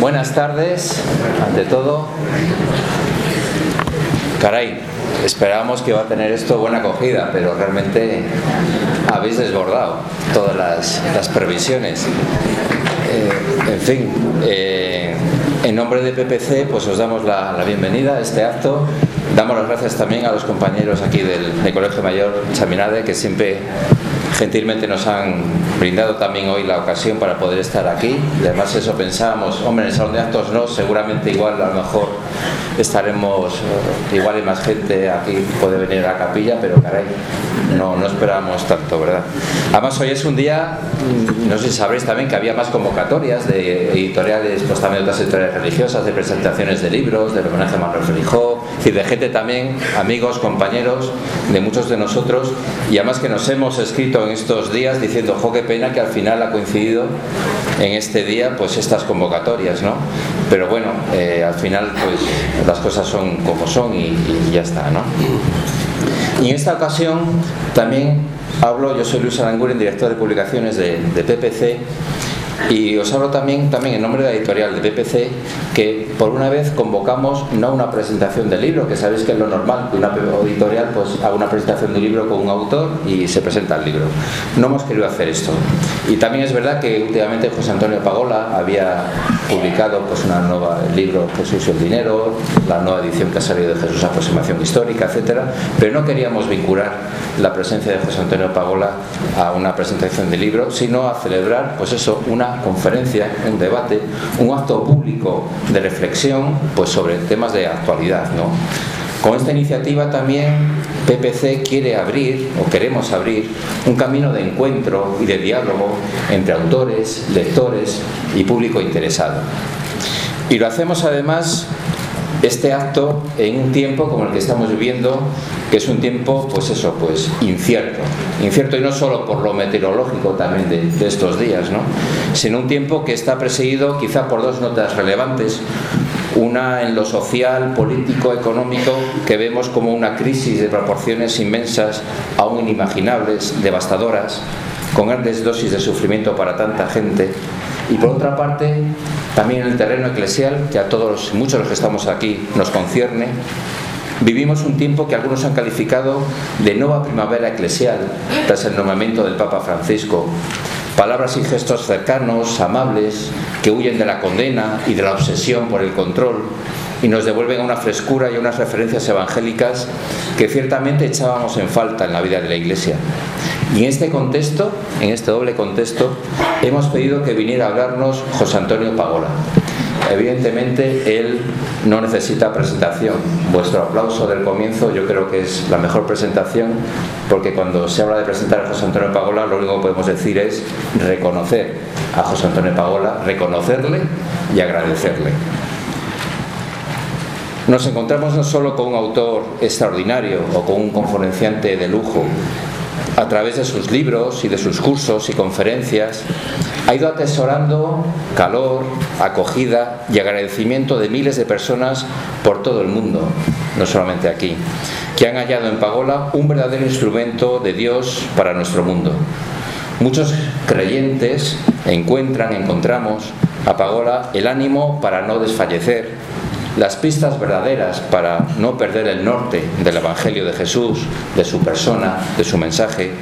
Buenas tardes, ante todo. Caray, esperábamos que iba a tener esto buena acogida, pero realmente habéis desbordado todas las previsiones. En fin, en nombre de PPC, pues os damos la bienvenida a este acto. Damos las gracias también a los compañeros aquí del Colegio Mayor Chaminade, que siempre gentilmente nos han brindado también hoy la ocasión para poder estar aquí. Y además eso pensábamos, hombre, en el salón de actos no, seguramente igual a lo mejor estaremos, igual hay más gente aquí, puede venir a la capilla, pero caray, no esperábamos tanto, ¿verdad? Además hoy es un día, no sé si sabréis también que había más convocatorias de editoriales, pues también otras editoriales religiosas, de presentaciones de libros, del homenaje a Manuel Feijó, es decir, de gente también, amigos, compañeros de muchos de nosotros, y además que nos hemos escrito en estos días diciendo, jo, qué pena que al final ha coincidido en este día pues estas convocatorias, ¿no? Pero bueno, al final pues las cosas son como son y ya está, ¿no? Y en esta ocasión también hablo, yo soy Luis Aranguren, director de publicaciones de PPC, y os hablo también en nombre de la editorial de PPC, que por una vez convocamos no una presentación del libro, que sabéis que es lo normal, que una editorial pues haga una presentación del libro con un autor y se presenta el libro. No hemos querido hacer esto. Y también es verdad que últimamente José Antonio Pagola había publicado pues un nuevo libro, Jesús y el dinero, la nueva edición que ha salido de Jesús, aproximación histórica, etcétera, pero no queríamos vincular la presencia de José Antonio Pagola a una presentación del libro, sino a celebrar pues eso, una conferencia, un debate, un acto público de reflexión pues sobre temas de actualidad, ¿no? Con esta iniciativa también PPC quiere abrir, o queremos abrir, un camino de encuentro y de diálogo entre autores, lectores y público interesado. Y lo hacemos además este acto en un tiempo como el que estamos viviendo, que es un tiempo pues eso, pues incierto y no solo por lo meteorológico también de estos días, ¿no? Sino un tiempo que está presidido quizá por dos notas relevantes, una en lo social, político, económico, que vemos como una crisis de proporciones inmensas, aún inimaginables, devastadoras, con grandes dosis de sufrimiento para tanta gente. Y por otra parte, también en el terreno eclesial, que a todos, muchos de los que estamos aquí, nos concierne, vivimos un tiempo que algunos han calificado de nueva primavera eclesial, tras el nombramiento del Papa Francisco. Palabras y gestos cercanos, amables, que huyen de la condena y de la obsesión por el control y nos devuelven a una frescura y a unas referencias evangélicas que ciertamente echábamos en falta en la vida de la Iglesia. Y en este contexto, en este doble contexto, hemos pedido que viniera a hablarnos José Antonio Pagola. Evidentemente, él no necesita presentación. Vuestro aplauso del comienzo yo creo que es la mejor presentación, porque cuando se habla de presentar a José Antonio Pagola, lo único que podemos decir es reconocer a José Antonio Pagola, reconocerle y agradecerle. Nos encontramos no solo con un autor extraordinario o con un conferenciante de lujo. A través de sus libros y de sus cursos y conferencias ha ido atesorando calor, acogida y agradecimiento de miles de personas por todo el mundo, no solamente aquí, que han hallado en Pagola un verdadero instrumento de Dios para nuestro mundo. Muchos creyentes encontramos a Pagola el ánimo para no desfallecer, las pistas verdaderas para no perder el norte del Evangelio de Jesús, de su persona, de su mensaje.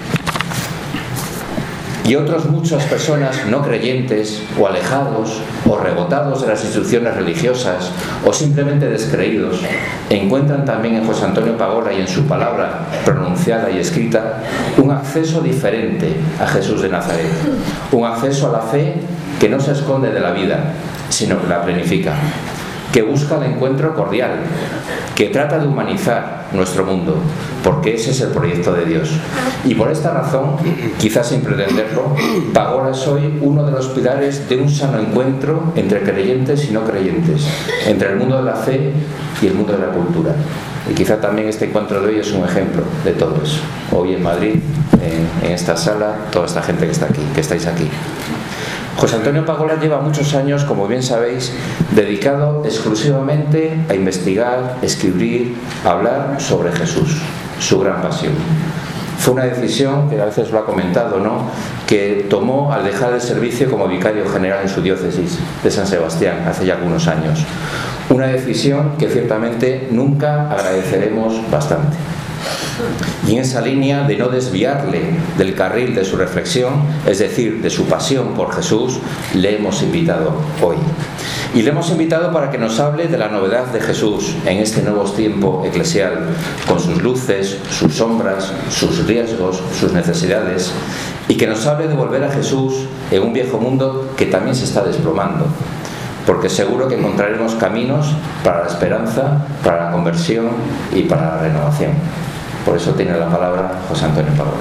Y otras muchas personas no creyentes o alejados o rebotados de las instituciones religiosas o simplemente descreídos encuentran también en José Antonio Pagola y en su palabra pronunciada y escrita un acceso diferente a Jesús de Nazaret, un acceso a la fe que no se esconde de la vida, sino que la planifica, que busca el encuentro cordial, que trata de humanizar nuestro mundo, porque ese es el proyecto de Dios. Y por esta razón, quizás sin pretenderlo, Pagola es hoy uno de los pilares de un sano encuentro entre creyentes y no creyentes, entre el mundo de la fe y el mundo de la cultura. Y quizá también este encuentro de hoy es un ejemplo de todo eso. Hoy en Madrid, en esta sala, toda esta gente que está aquí, que estáis aquí. José Antonio Pagola lleva muchos años, como bien sabéis, dedicado exclusivamente a investigar, escribir, hablar sobre Jesús, su gran pasión. Fue una decisión, que a veces lo ha comentado, ¿no?, que tomó al dejar el servicio como vicario general en su diócesis de San Sebastián hace ya algunos años. Una decisión que ciertamente nunca agradeceremos bastante. Y en esa línea de no desviarle del carril de su reflexión, es decir, de su pasión por Jesús, le hemos invitado hoy. Y le hemos invitado para que nos hable de la novedad de Jesús en este nuevo tiempo eclesial, con sus luces, sus sombras, sus riesgos, sus necesidades, y que nos hable de volver a Jesús en un viejo mundo que también se está desplomando, porque seguro que encontraremos caminos para la esperanza, para la conversión y para la renovación. Por eso tiene la palabra José Antonio Pablo.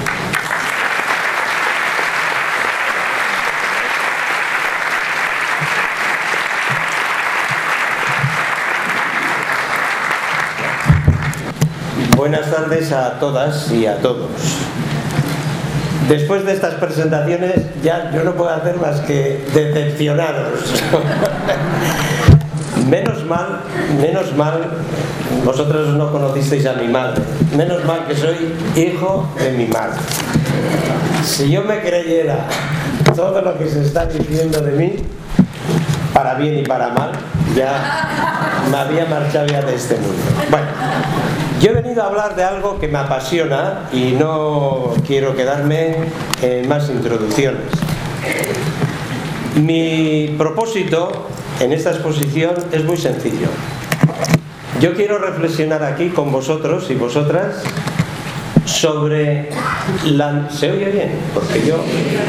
Buenas tardes a todas y a todos. Después de estas presentaciones ya yo no puedo hacer más que decepcionaros. Menos mal, vosotros no conocisteis a mi madre. Menos mal que soy hijo de mi madre. Si yo me creyera todo lo que se está diciendo de mí, para bien y para mal, ya me había marchado ya de este mundo. Bueno, yo he venido a hablar de algo que me apasiona y no quiero quedarme en más introducciones. Mi propósito en esta exposición es muy sencillo. Yo quiero reflexionar aquí con vosotros y vosotras sobre la... ¿Se oye bien? Porque yo,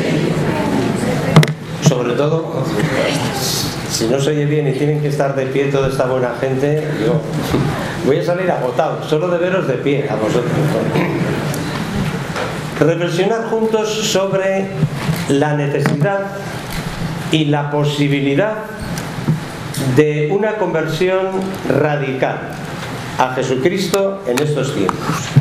sobre todo, si no se oye bien y tienen que estar de pie toda esta buena gente, yo voy a salir agotado, solo de veros de pie a vosotros. Reflexionar juntos sobre la necesidad y la posibilidad de una conversión radical a Jesucristo en estos tiempos.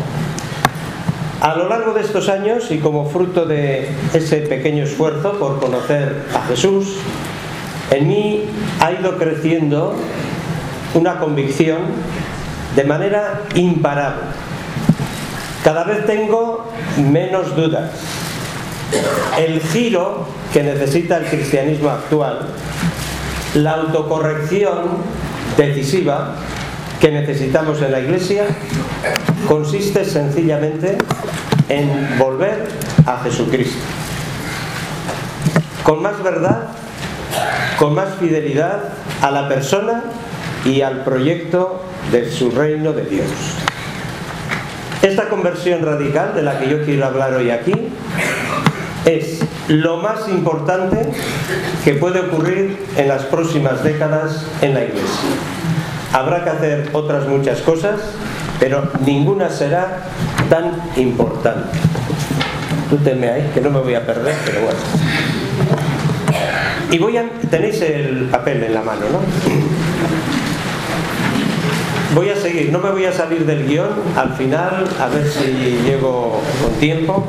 A lo largo de estos años y como fruto de ese pequeño esfuerzo por conocer a Jesús, en mí ha ido creciendo una convicción de manera imparable. Cada vez tengo menos dudas. El giro que necesita el cristianismo actual, la autocorrección decisiva que necesitamos en la Iglesia, consiste sencillamente en volver a Jesucristo. Con más verdad, con más fidelidad a la persona y al proyecto de su reino de Dios. Esta conversión radical de la que yo quiero hablar hoy aquí es lo más importante que puede ocurrir en las próximas décadas en la Iglesia. Habrá que hacer otras muchas cosas, pero ninguna será tan importante. Tú tenme ahí, que no me voy a perder, pero bueno. Y tenéis el papel en la mano, ¿no? Voy a seguir, no me voy a salir del guión al final, a ver si llego con tiempo.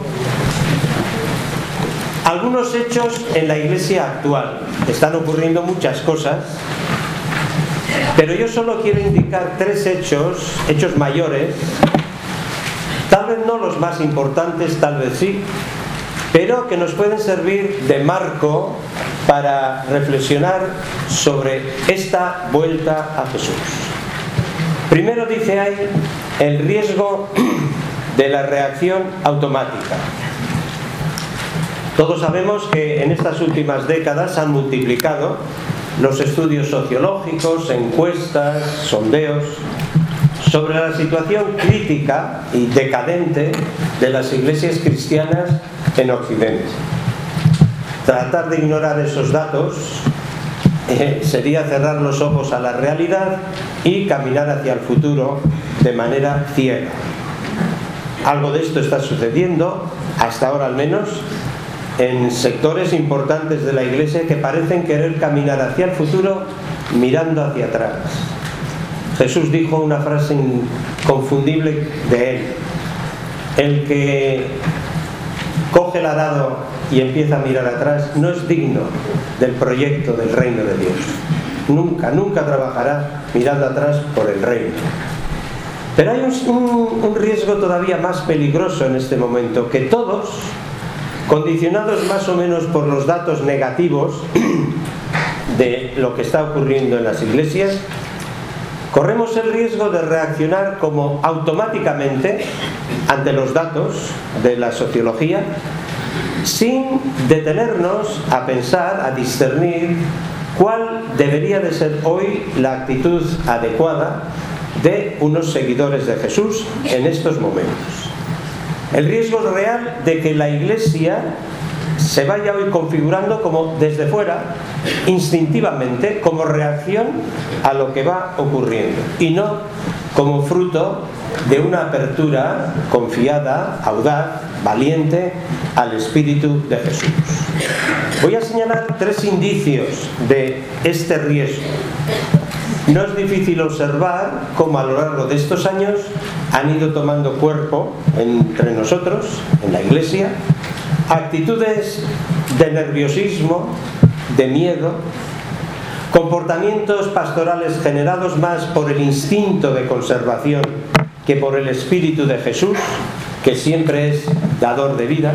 Algunos hechos en la Iglesia actual. Están ocurriendo muchas cosas, pero yo solo quiero indicar tres hechos mayores, tal vez no los más importantes, tal vez sí, pero que nos pueden servir de marco para reflexionar sobre esta vuelta a Jesús. Primero dice ahí el riesgo de la reacción automática. Todos sabemos que en estas últimas décadas han multiplicado los estudios sociológicos, encuestas, sondeos sobre la situación crítica y decadente de las iglesias cristianas en Occidente. Tratar de ignorar esos datos sería cerrar los ojos a la realidad y caminar hacia el futuro de manera ciega. Algo de esto está sucediendo, hasta ahora al menos, en sectores importantes de la Iglesia que parecen querer caminar hacia el futuro mirando hacia atrás. Jesús dijo una frase inconfundible de él: el que coge el arado y empieza a mirar atrás no es digno del proyecto del reino de Dios. Nunca trabajará mirando atrás por el reino. Pero hay un riesgo todavía más peligroso en este momento, que todos, condicionados más o menos por los datos negativos de lo que está ocurriendo en las iglesias, corremos el riesgo de reaccionar como automáticamente ante los datos de la sociología, sin detenernos a pensar, a discernir cuál debería de ser hoy la actitud adecuada de unos seguidores de Jesús en estos momentos. El riesgo real de que la Iglesia se vaya hoy configurando como desde fuera, instintivamente, como reacción a lo que va ocurriendo, y no como fruto de una apertura confiada, audaz, valiente al Espíritu de Jesús. Voy a señalar 3 indicios de este riesgo. No es difícil observar cómo a lo largo de estos años han ido tomando cuerpo entre nosotros, en la Iglesia, actitudes de nerviosismo, de miedo, comportamientos pastorales generados más por el instinto de conservación que por el Espíritu de Jesús, que siempre es dador de vida.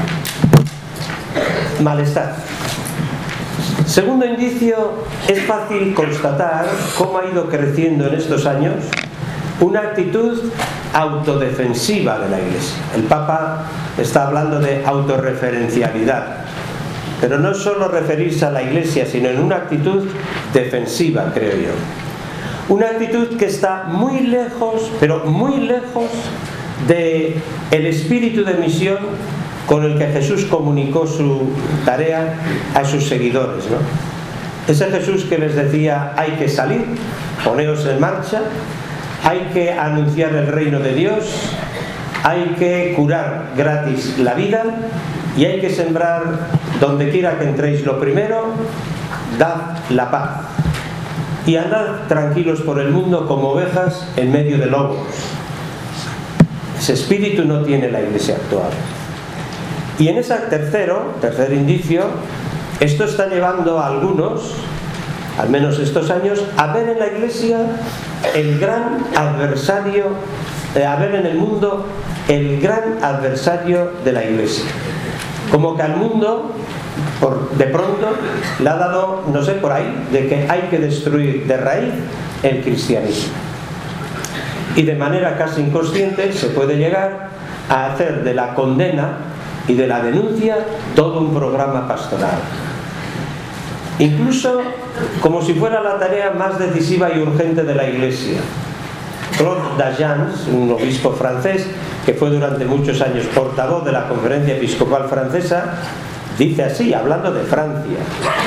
Malestar. Segundo indicio, es fácil constatar cómo ha ido creciendo en estos años una actitud autodefensiva de la Iglesia. El Papa está hablando de autorreferencialidad, pero no solo referirse a la Iglesia, sino en una actitud defensiva, creo yo. Una actitud que está muy lejos, pero muy lejos del espíritu de misión con el que Jesús comunicó su tarea a sus seguidores, ¿no? Ese Jesús que les decía: hay que salir, poneos en marcha, hay que anunciar el reino de Dios, hay que curar gratis la vida y hay que sembrar donde quiera que entréis lo primero, dad la paz y andad tranquilos por el mundo como ovejas en medio de lobos. Ese espíritu no tiene la Iglesia actual. Y en ese tercer indicio, esto está llevando a algunos, al menos estos años, a ver en la Iglesia el gran adversario, a ver en el mundo el gran adversario de la Iglesia. Como que al mundo, de pronto, le ha dado, no sé, por ahí, de que hay que destruir de raíz el cristianismo. Y de manera casi inconsciente se puede llegar a hacer de la condena y de la denuncia todo un programa pastoral. Incluso como si fuera la tarea más decisiva y urgente de la Iglesia. Claude D'Agence, un obispo francés que fue durante muchos años portavoz de la Conferencia Episcopal Francesa, dice así, hablando de Francia: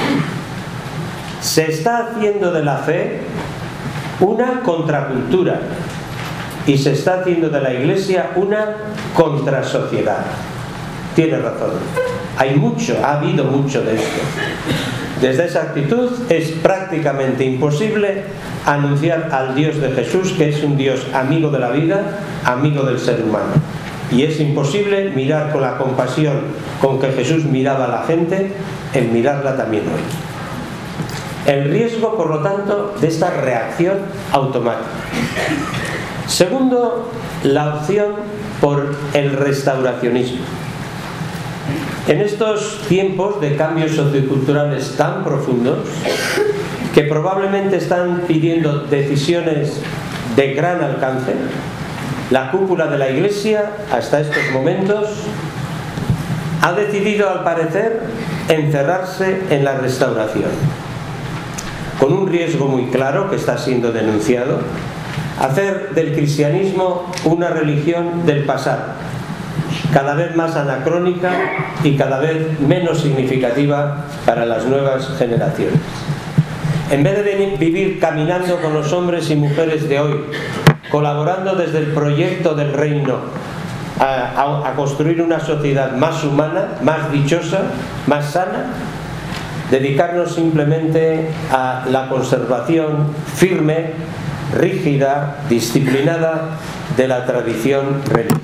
se está haciendo de la fe una contracultura y se está haciendo de la Iglesia una contrasociedad. Tiene razón. Ha habido mucho de esto. Desde esa actitud es prácticamente imposible anunciar al Dios de Jesús, que es un Dios amigo de la vida, amigo del ser humano. Y es imposible mirar con la compasión con que Jesús miraba a la gente, en mirarla también hoy. El riesgo, por lo tanto, de esta reacción automática. Segundo, la opción por el restauracionismo. En estos tiempos de cambios socioculturales tan profundos, que probablemente están pidiendo decisiones de gran alcance, la cúpula de la Iglesia, hasta estos momentos, ha decidido, al parecer, encerrarse en la restauración, con un riesgo muy claro que está siendo denunciado: hacer del cristianismo una religión del pasado, cada vez más anacrónica y cada vez menos significativa para las nuevas generaciones. En vez de vivir caminando con los hombres y mujeres de hoy, colaborando desde el proyecto del reino a construir una sociedad más humana, más dichosa, más sana, dedicarnos simplemente a la conservación firme, rígida, disciplinada de la tradición religiosa.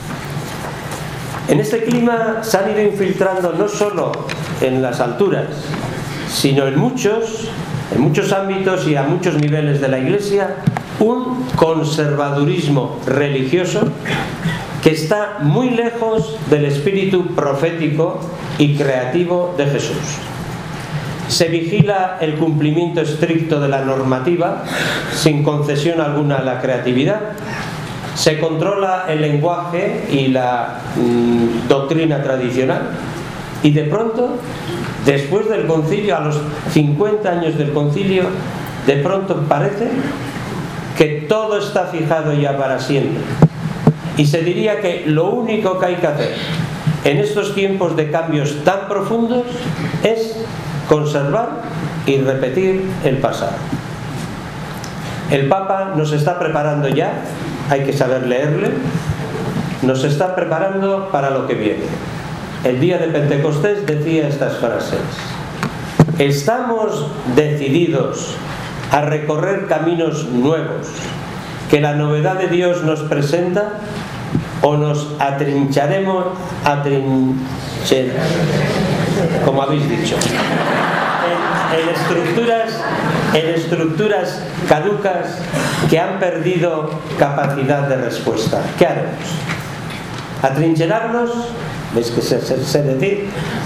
En este clima se han ido infiltrando no solo en las alturas, sino en muchos ámbitos y a muchos niveles de la Iglesia, un conservadurismo religioso que está muy lejos del espíritu profético y creativo de Jesús. Se vigila el cumplimiento estricto de la normativa, sin concesión alguna a la creatividad. Se controla el lenguaje y la doctrina tradicional. Y de pronto, después del concilio, a los 50 años del concilio, de pronto parece que todo está fijado ya para siempre. Y se diría que lo único que hay que hacer en estos tiempos de cambios tan profundos es conservar y repetir el pasado. El Papa nos está preparando ya, hay que saber leerle, nos está preparando para lo que viene. El día de Pentecostés decía estas frases: estamos decididos a recorrer caminos nuevos que la novedad de Dios nos presenta, o nos atrincharemos, como habéis dicho, en estructuras caducas que han perdido capacidad de respuesta. ¿Qué haremos? ¿Atrincherarnos? ¿Veis que sé decir?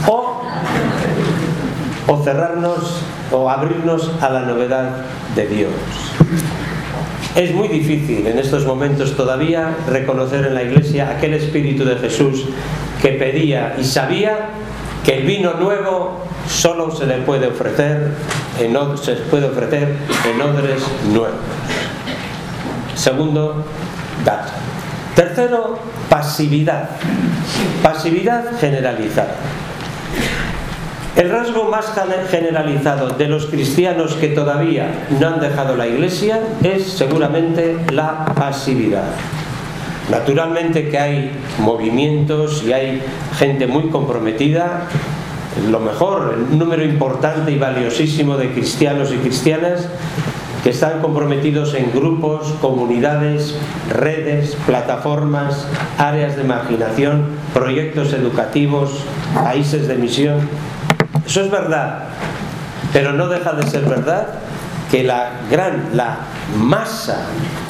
O cerrarnos o abrirnos a la novedad de Dios. Es muy difícil en estos momentos todavía reconocer en la Iglesia aquel espíritu de Jesús que pedía y sabía que el vino nuevo solo se le puede ofrecer en odres nuevos. Segundo dato. Tercero, pasividad. Pasividad generalizada. El rasgo más generalizado de los cristianos que todavía no han dejado la Iglesia es seguramente la pasividad. Naturalmente que hay movimientos y hay gente muy comprometida, lo mejor, un número importante y valiosísimo de cristianos y cristianas que están comprometidos en grupos, comunidades, redes, plataformas, áreas de marginación, proyectos educativos, países de misión. Eso es verdad, pero no deja de ser verdad que la masa,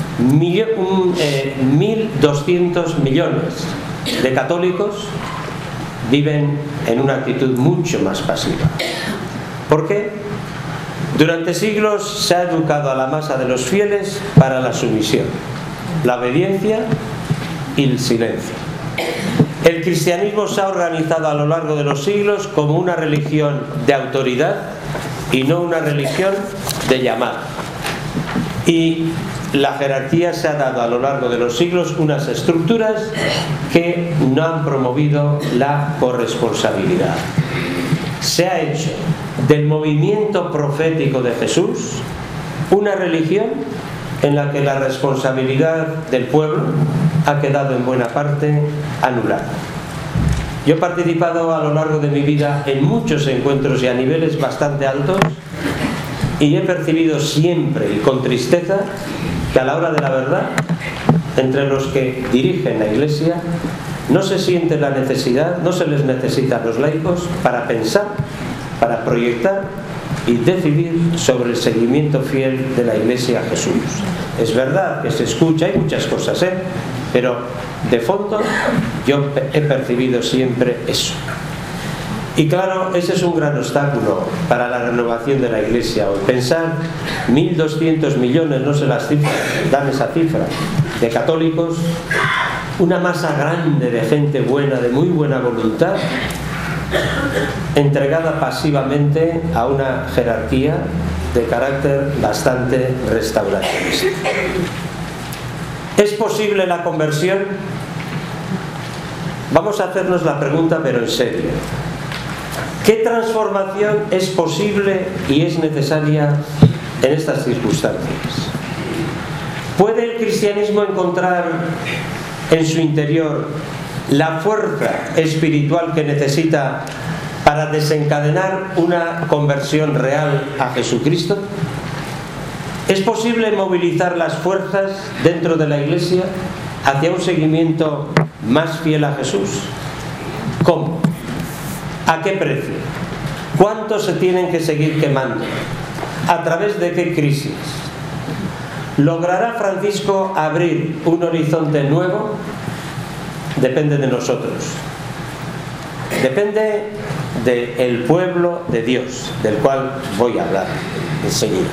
1.200 millones de católicos viven en una actitud mucho más pasiva. ¿Por qué? Durante siglos se ha educado a la masa de los fieles para la sumisión, la obediencia y el silencio. El cristianismo se ha organizado a lo largo de los siglos como una religión de autoridad y no una religión de llamada. Y la jerarquía se ha dado a lo largo de los siglos unas estructuras que no han promovido la corresponsabilidad. Se ha hecho del movimiento profético de Jesús una religión en la que la responsabilidad del pueblo ha quedado en buena parte anulada. Yo he participado a lo largo de mi vida en muchos encuentros y a niveles bastante altos, y he percibido siempre y con tristeza que a la hora de la verdad, entre los que dirigen la Iglesia, no se siente la necesidad, no se les necesita a los laicos para pensar, para proyectar y decidir sobre el seguimiento fiel de la Iglesia a Jesús. Es verdad que se escucha, hay muchas cosas, pero de fondo yo he percibido siempre eso. Y claro, ese es un gran obstáculo para la renovación de la Iglesia. Hoy pensar 1.200 millones, no sé las cifras, dan esa cifra, de católicos, una masa grande de gente buena, de muy buena voluntad, entregada pasivamente a una jerarquía de carácter bastante restauracionista. ¿Es posible la conversión? Vamos a hacernos la pregunta, pero en serio. ¿Qué transformación es posible y es necesaria en estas circunstancias? ¿Puede el cristianismo encontrar en su interior la fuerza espiritual que necesita para desencadenar una conversión real a Jesucristo? ¿Es posible movilizar las fuerzas dentro de la Iglesia hacia un seguimiento más fiel a Jesús? ¿Cómo? ¿A qué precio? ¿Cuántos se tienen que seguir quemando? ¿A través de qué crisis? ¿Logrará Francisco abrir un horizonte nuevo? Depende de nosotros. Depende del pueblo de Dios, del cual voy a hablar enseguida.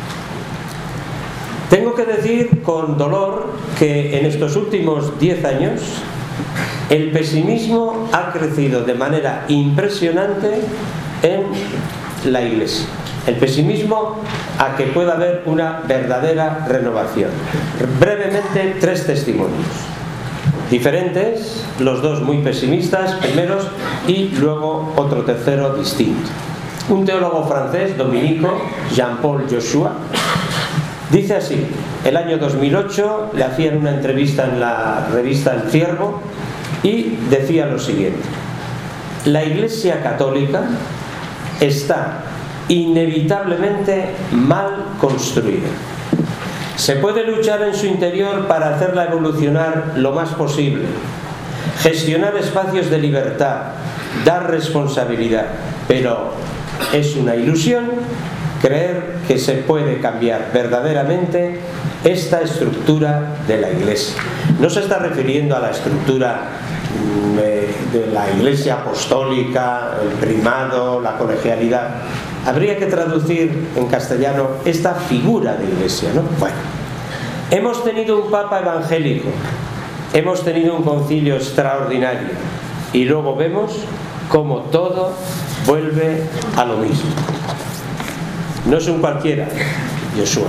Tengo que decir con dolor que en estos últimos 10 años el pesimismo ha crecido de manera impresionante en la Iglesia. El pesimismo a que pueda haber una verdadera renovación. Brevemente, 3 testimonios diferentes, los dos muy pesimistas primeros y luego otro tercero distinto. Un teólogo francés, dominico, Jean-Paul Joshua, dice así: el año 2008 le hacían una entrevista en la revista El Ciervo y decía lo siguiente: la Iglesia Católica está inevitablemente mal construida. Se puede luchar en su interior para hacerla evolucionar lo más posible, gestionar espacios de libertad, dar responsabilidad, pero es una ilusión creer que se puede cambiar verdaderamente esta estructura de la Iglesia. No se está refiriendo a la estructura de la Iglesia apostólica, el primado, la colegialidad. Habría que traducir en castellano esta figura de Iglesia, ¿no? Bueno, hemos tenido un Papa evangélico, hemos tenido un concilio extraordinario y luego vemos cómo todo vuelve a lo mismo. No es un cualquiera, Joshua.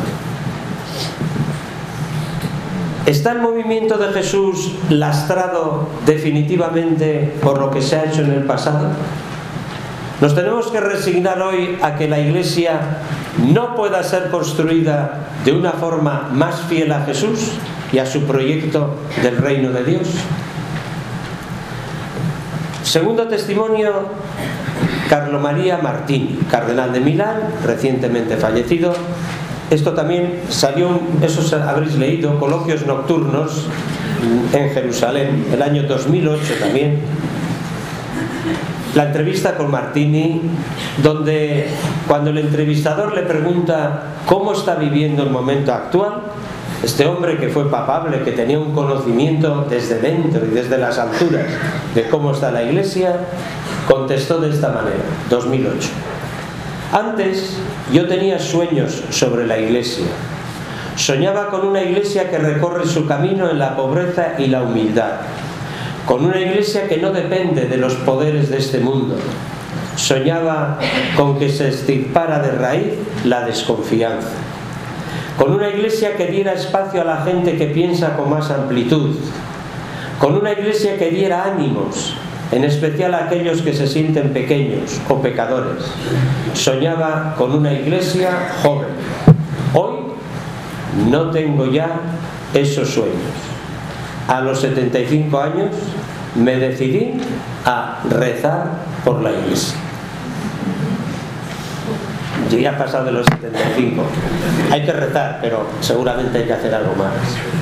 ¿Está el movimiento de Jesús lastrado definitivamente por lo que se ha hecho en el pasado? ¿Nos tenemos que resignar hoy a que la Iglesia no pueda ser construida de una forma más fiel a Jesús y a su proyecto del reino de Dios? Segundo testimonio, Carlo Maria Martini, cardenal de Milán, recientemente fallecido. Esto también salió, eso habréis leído, Coloquios Nocturnos en Jerusalén, el año 2008 también. La entrevista con Martini, donde cuando el entrevistador le pregunta cómo está viviendo el momento actual, este hombre que fue papable, que tenía un conocimiento desde dentro y desde las alturas de cómo está la Iglesia, contestó de esta manera, 2008. Antes yo tenía sueños sobre la Iglesia. Soñaba con una Iglesia que recorre su camino en la pobreza y la humildad, con una Iglesia que no depende de los poderes de este mundo. Soñaba con que se extirpara de raíz la desconfianza, con una Iglesia que diera espacio a la gente que piensa con más amplitud, con una Iglesia que diera ánimos, en especial a aquellos que se sienten pequeños o pecadores. Soñaba con una Iglesia joven. Hoy no tengo ya esos sueños. A los 75 años me decidí a rezar por la Iglesia. Yo ya he pasado de los 75. Hay que rezar, pero seguramente hay que hacer algo más.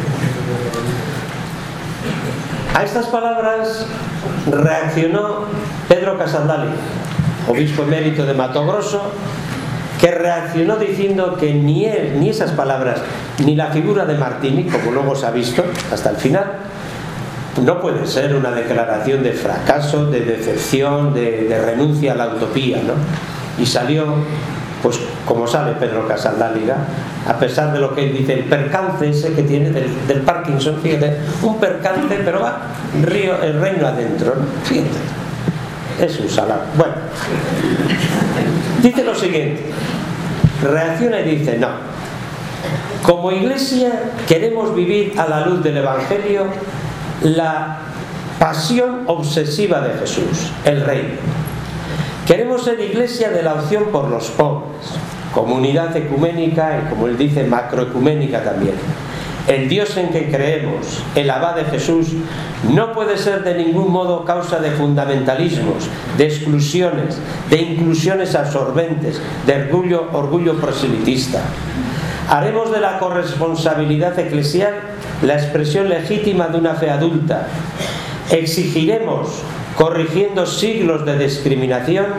A estas palabras reaccionó Pedro Casaldali, obispo emérito de Mato Grosso, que reaccionó diciendo que ni él, ni esas palabras, ni la figura de Martini, como luego se ha visto hasta el final, no puede ser una declaración de fracaso, de decepción, de renuncia a la utopía, ¿no? Y salió, pues como sale Pedro Casaldali, a pesar de lo que él dice, el percance ese que tiene del Parkinson, fíjate, un percance, pero va el reino adentro, ¿no? Fíjate, es un salado. Bueno, dice lo siguiente, reacciona y dice, no, como Iglesia queremos vivir a la luz del Evangelio la pasión obsesiva de Jesús, el reino. Queremos ser Iglesia de la opción por los pobres, comunidad ecuménica y, como él dice, macroecuménica también. El Dios en que creemos, el Abad de Jesús, no puede ser de ningún modo causa de fundamentalismos, de exclusiones, de inclusiones absorbentes, de orgullo proselitista. Haremos de la corresponsabilidad eclesial la expresión legítima de una fe adulta. Exigiremos, corrigiendo siglos de discriminación,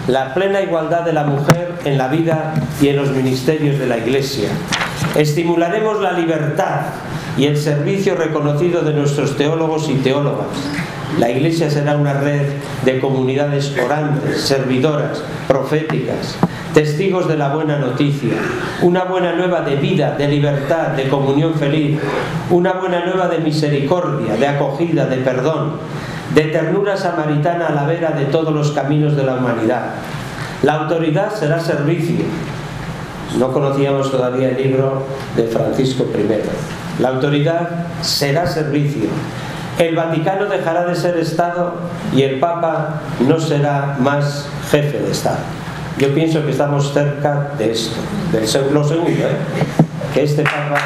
la plena igualdad de la mujer en la vida y en los ministerios de la Iglesia. Estimularemos la libertad y el servicio reconocido de nuestros teólogos y teólogas. La Iglesia será una red de comunidades orantes, servidoras, proféticas, testigos de la buena noticia, una buena nueva de vida, de libertad, de comunión feliz, una buena nueva de misericordia, de acogida, de perdón, de ternura samaritana a la vera de todos los caminos de la humanidad. La autoridad será servicio. No conocíamos todavía el libro de Francisco I. La autoridad será servicio. El Vaticano dejará de ser Estado y el Papa no será más jefe de Estado. Yo pienso que estamos cerca de esto, lo segundo, que este Papa...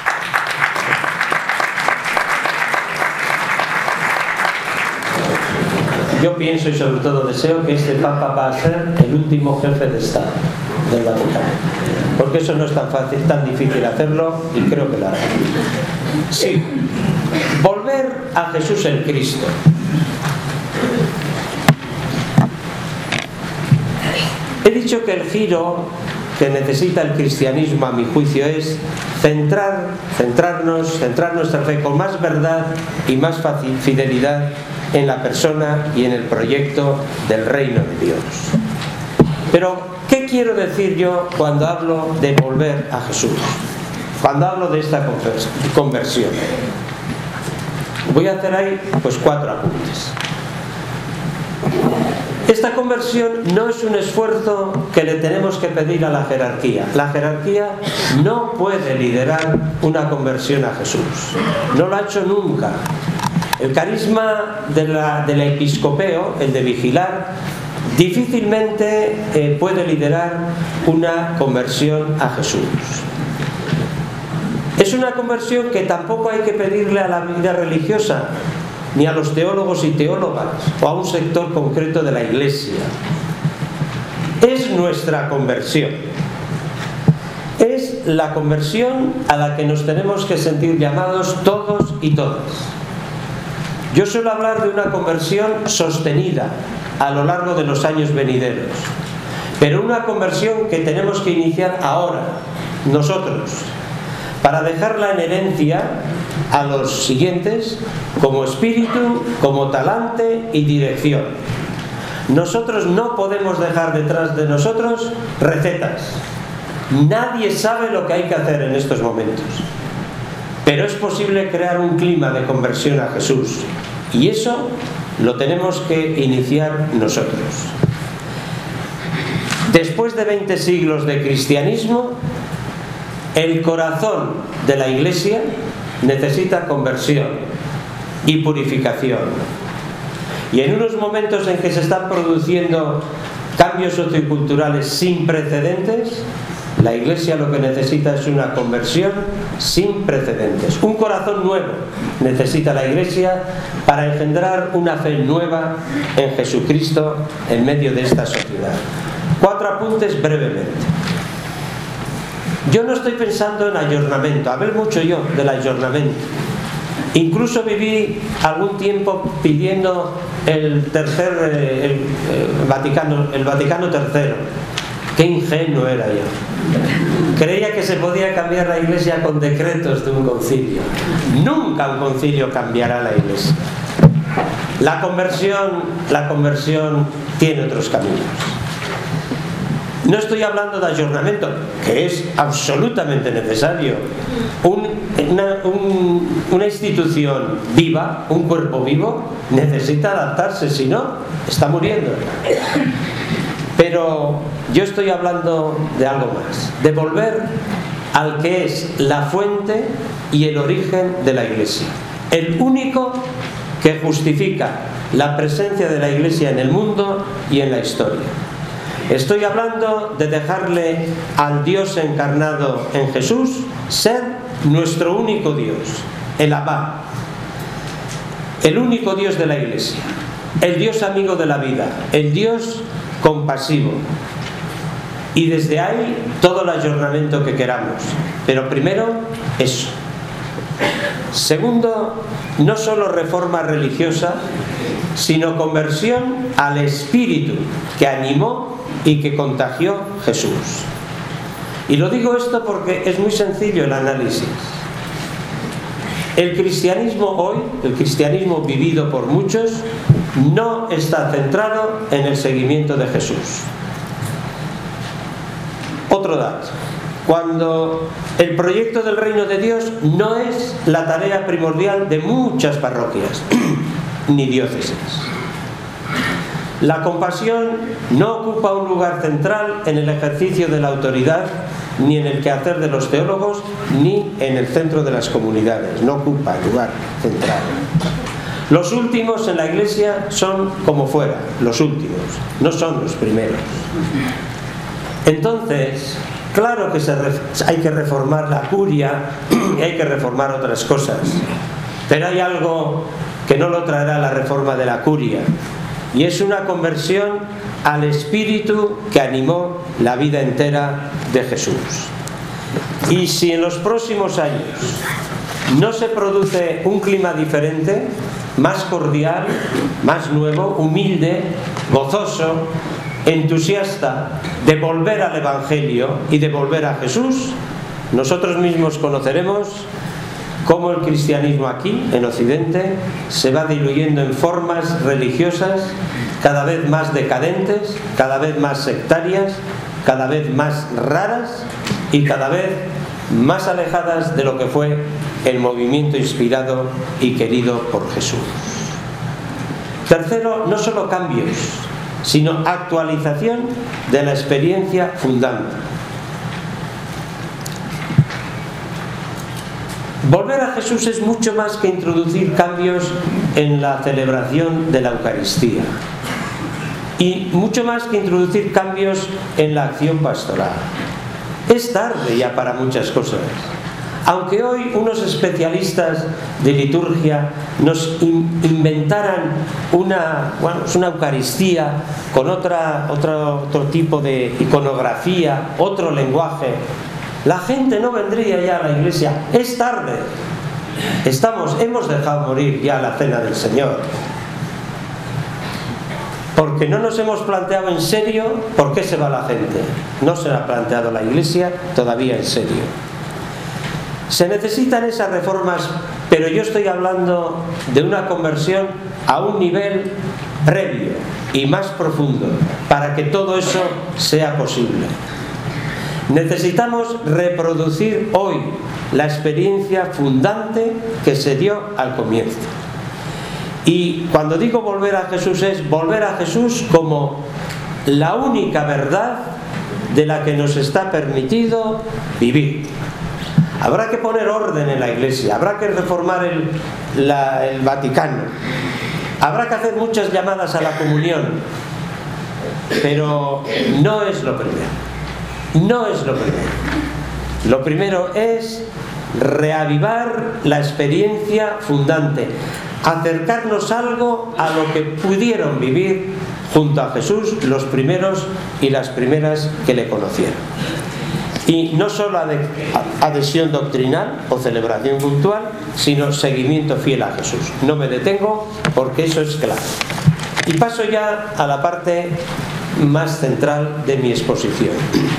Yo pienso y sobre todo deseo que este Papa va a ser el último jefe de Estado del Vaticano, porque eso no es tan fácil, tan difícil hacerlo, y creo que lo hará. Sí, volver a Jesús el Cristo. He dicho que el giro que necesita el cristianismo, a mi juicio, es centrar nuestra fe con más verdad y más fidelidad en la persona y en el proyecto del reino de Dios. Pero, ¿qué quiero decir yo cuando hablo de volver a Jesús? Cuando hablo de esta conversión. Voy a hacer ahí 4 apuntes. Esta conversión no es un esfuerzo que le tenemos que pedir a la jerarquía. La jerarquía no puede liderar una conversión a Jesús. No lo ha hecho nunca. El carisma del episcopeo, el de vigilar, difícilmente puede liderar una conversión a Jesús. Es una conversión que tampoco hay que pedirle a la vida religiosa, ni a los teólogos y teólogas, o a un sector concreto de la Iglesia. Es nuestra conversión. Es la conversión a la que nos tenemos que sentir llamados todos y todas. Yo suelo hablar de una conversión sostenida a lo largo de los años venideros, pero una conversión que tenemos que iniciar ahora, nosotros, para dejarla en herencia a los siguientes como espíritu, como talante y dirección. Nosotros no podemos dejar detrás de nosotros recetas. Nadie sabe lo que hay que hacer en estos momentos. Pero es posible crear un clima de conversión a Jesús, y eso lo tenemos que iniciar nosotros. Después de 20 siglos de cristianismo, el corazón de la Iglesia necesita conversión y purificación. Y en unos momentos en que se están produciendo cambios socioculturales sin precedentes, la Iglesia lo que necesita es una conversión sin precedentes. Un corazón nuevo necesita la Iglesia para engendrar una fe nueva en Jesucristo en medio de esta sociedad. 4 apuntes brevemente. Yo no estoy pensando en ayornamiento, hablé mucho yo del ayornamiento. Incluso viví algún tiempo pidiendo el Vaticano III. Qué ingenuo era yo. Creía que se podía cambiar la Iglesia con decretos de un concilio. Nunca un concilio cambiará la Iglesia. La conversión tiene otros caminos. No estoy hablando de ayornamiento, que es absolutamente necesario. Una institución viva, un cuerpo vivo, necesita adaptarse, si no, está muriendo. Pero yo estoy hablando de algo más, de volver al que es la fuente y el origen de la Iglesia. El único que justifica la presencia de la Iglesia en el mundo y en la historia. Estoy hablando de dejarle al Dios encarnado en Jesús ser nuestro único Dios, el Abba, el único Dios de la Iglesia, el Dios amigo de la vida, el Dios compasivo. Y desde ahí todo el ayornamiento que queramos. Pero primero eso, Segundo, no solo reforma religiosa, sino conversión al espíritu que animó y que contagió Jesús. Y lo digo esto porque es muy sencillo el análisis. El cristianismo hoy, el cristianismo vivido por muchos, no está centrado en el seguimiento de Jesús. Otro dato. Cuando el proyecto del reino de Dios no es la tarea primordial de muchas parroquias ni diócesis. La compasión no ocupa un lugar central en el ejercicio de la autoridad, ni en el quehacer de los teólogos, ni en el centro de las comunidades. No ocupa lugar central. Los últimos en la Iglesia son como fuera, los últimos, no son los primeros. Entonces, claro que hay que reformar la curia y hay que reformar otras cosas, pero hay algo que no lo traerá la reforma de la curia, y es una conversión al espíritu que animó la vida entera de Jesús. Y si en los próximos años no se produce un clima diferente, más cordial, más nuevo, humilde, gozoso, entusiasta de volver al Evangelio y de volver a Jesús, nosotros mismos conoceremos cómo el cristianismo aquí, en Occidente, se va diluyendo en formas religiosas cada vez más decadentes, cada vez más sectarias, cada vez más raras y cada vez más alejadas de lo que fue el movimiento inspirado y querido por Jesús. Tercero, no solo cambios, sino actualización de la experiencia fundante. Volver a Jesús es mucho más que introducir cambios en la celebración de la Eucaristía y mucho más que introducir cambios en la acción pastoral. Es tarde ya para muchas cosas. Aunque hoy unos especialistas de liturgia nos inventaran una Eucaristía con otro tipo de iconografía, otro lenguaje, la gente no vendría ya a la iglesia. Es tarde. Hemos dejado morir ya la cena del Señor. Porque no nos hemos planteado en serio por qué se va la gente. No se ha planteado la iglesia todavía en serio. Se necesitan esas reformas, pero yo estoy hablando de una conversión a un nivel previo y más profundo para que todo eso sea posible. Necesitamos reproducir hoy la experiencia fundante que se dio al comienzo. Y cuando digo volver a Jesús, es volver a Jesús como la única verdad de la que nos está permitido vivir. Habrá que poner orden en la Iglesia, habrá que reformar el Vaticano, habrá que hacer muchas llamadas a la comunión, pero no es lo primero. No es lo primero. Lo primero es reavivar la experiencia fundante, acercarnos algo a lo que pudieron vivir junto a Jesús los primeros y las primeras que le conocieron. Y no solo adhesión doctrinal o celebración puntual, sino seguimiento fiel a Jesús. No me detengo porque eso es clave. Y paso ya a la parte más central de mi exposición.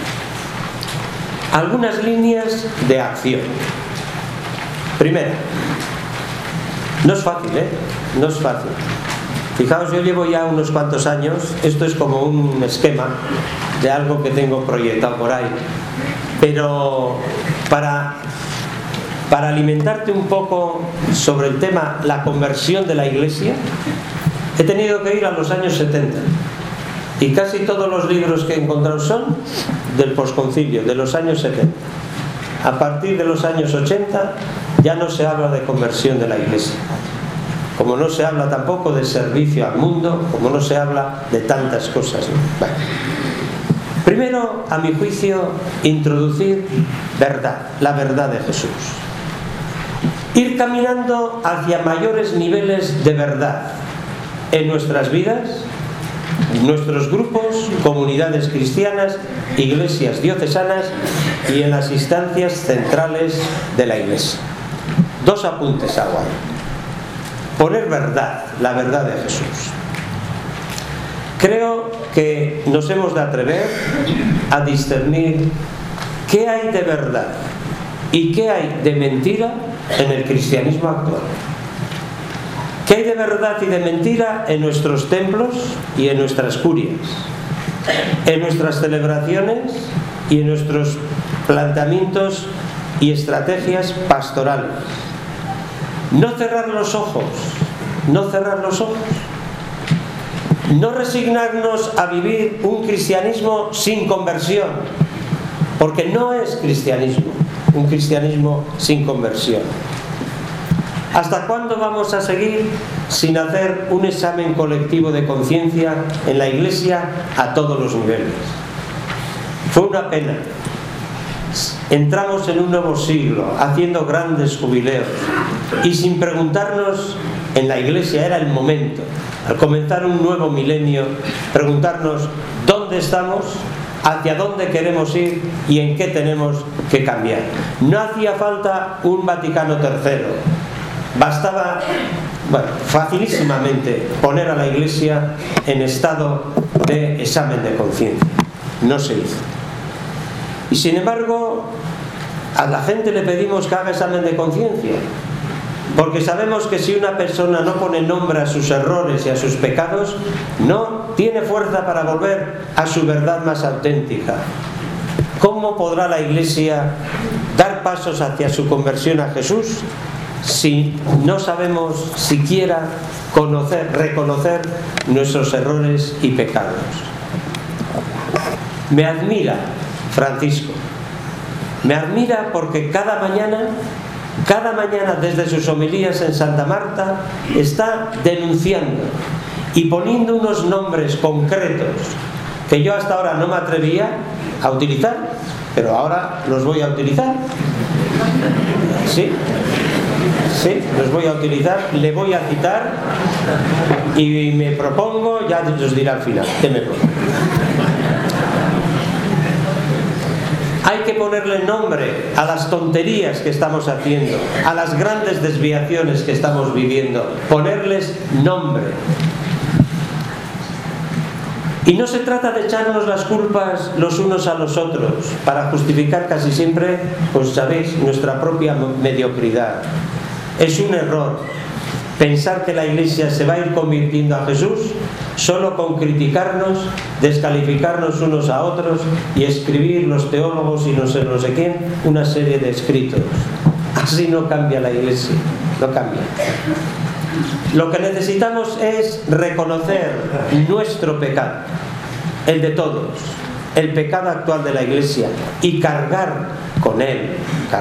Algunas líneas de acción. Primera, no es fácil, no es fácil. Fijaos, yo llevo ya unos cuantos años, esto es como un esquema de algo que tengo proyectado por ahí, pero para alimentarte un poco sobre el tema, la conversión de la Iglesia, he tenido que ir a los años 70. Y casi todos los libros que he encontrado son del posconcilio, de los años 70. A partir de los años 80 ya no se habla de conversión de la Iglesia. Como no se habla tampoco de servicio al mundo, como no se habla de tantas cosas, ¿no? Bueno. Primero, a mi juicio, introducir verdad, la verdad de Jesús. Ir caminando hacia mayores niveles de verdad en nuestras vidas, nuestros grupos, comunidades cristianas, iglesias diocesanas y en las instancias centrales de la Iglesia. 2 apuntes hago ahí. Poner verdad, la verdad de Jesús. Creo que nos hemos de atrever a discernir qué hay de verdad y qué hay de mentira en el cristianismo actual. ¿Qué hay de verdad y de mentira en nuestros templos y en nuestras curias? En nuestras celebraciones y en nuestros planteamientos y estrategias pastorales. No cerrar los ojos, no cerrar los ojos. No resignarnos a vivir un cristianismo sin conversión, porque no es cristianismo, un cristianismo sin conversión. ¿Hasta cuándo vamos a seguir sin hacer un examen colectivo de conciencia en la Iglesia a todos los niveles? Fue una pena. Entramos en un nuevo siglo, haciendo grandes jubileos, y sin preguntarnos, en la Iglesia era el momento, al comenzar un nuevo milenio, preguntarnos dónde estamos, hacia dónde queremos ir y en qué tenemos que cambiar. No hacía falta un Vaticano III. Bastaba, facilísimamente poner a la Iglesia en estado de examen de conciencia. No se hizo. Y sin embargo, a la gente le pedimos que haga examen de conciencia, porque sabemos que si una persona no pone nombre a sus errores y a sus pecados, no tiene fuerza para volver a su verdad más auténtica. ¿Cómo podrá la Iglesia dar pasos hacia su conversión a Jesús si no sabemos siquiera reconocer nuestros errores y pecados? Me admira Francisco, me admira porque cada mañana desde sus homilías en Santa Marta está denunciando y poniendo unos nombres concretos que yo hasta ahora no me atrevía a utilizar, pero ahora los voy a utilizar. Sí, los voy a utilizar, le voy a citar y me propongo, ya os dirá al final, ¿qué me propongo? Hay que ponerle nombre a las tonterías que estamos haciendo, a las grandes desviaciones que estamos viviendo, ponerles nombre. Y no se trata de echarnos las culpas los unos a los otros para justificar casi siempre, pues sabéis, nuestra propia mediocridad. Es un error pensar que la Iglesia se va a ir convirtiendo a Jesús solo con criticarnos, descalificarnos unos a otros y escribir los teólogos y no sé quién una serie de escritos. Así no cambia la Iglesia, no cambia. Lo que necesitamos es reconocer nuestro pecado, el de todos, el pecado actual de la Iglesia, y cargar con él.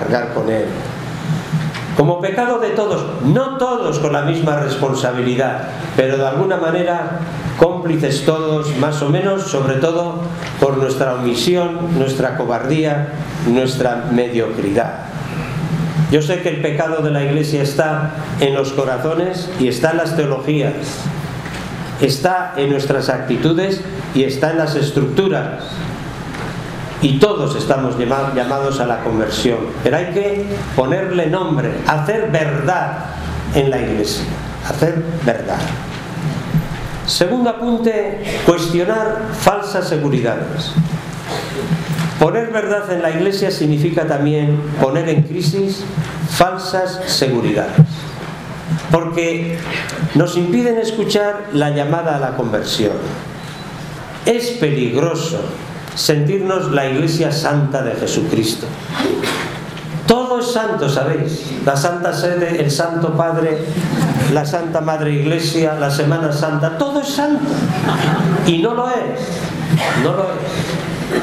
Como pecado de todos, no todos con la misma responsabilidad, pero de alguna manera cómplices todos, más o menos, sobre todo por nuestra omisión, nuestra cobardía, nuestra mediocridad. Yo sé que el pecado de la Iglesia está en los corazones y está en las teologías, está en nuestras actitudes y está en las estructuras. Y todos estamos llamados a la conversión, pero hay que ponerle nombre, hacer verdad en la Iglesia, hacer verdad. Segundo apunte, cuestionar falsas seguridades. Poner verdad en la Iglesia significa también poner en crisis falsas seguridades, porque nos impiden escuchar la llamada a la conversión. Es peligroso sentirnos la Iglesia Santa de Jesucristo. Todo es santo, ¿sabéis? La Santa Sede, el Santo Padre, la Santa Madre Iglesia, la Semana Santa, todo es santo. Y no lo es, no lo es.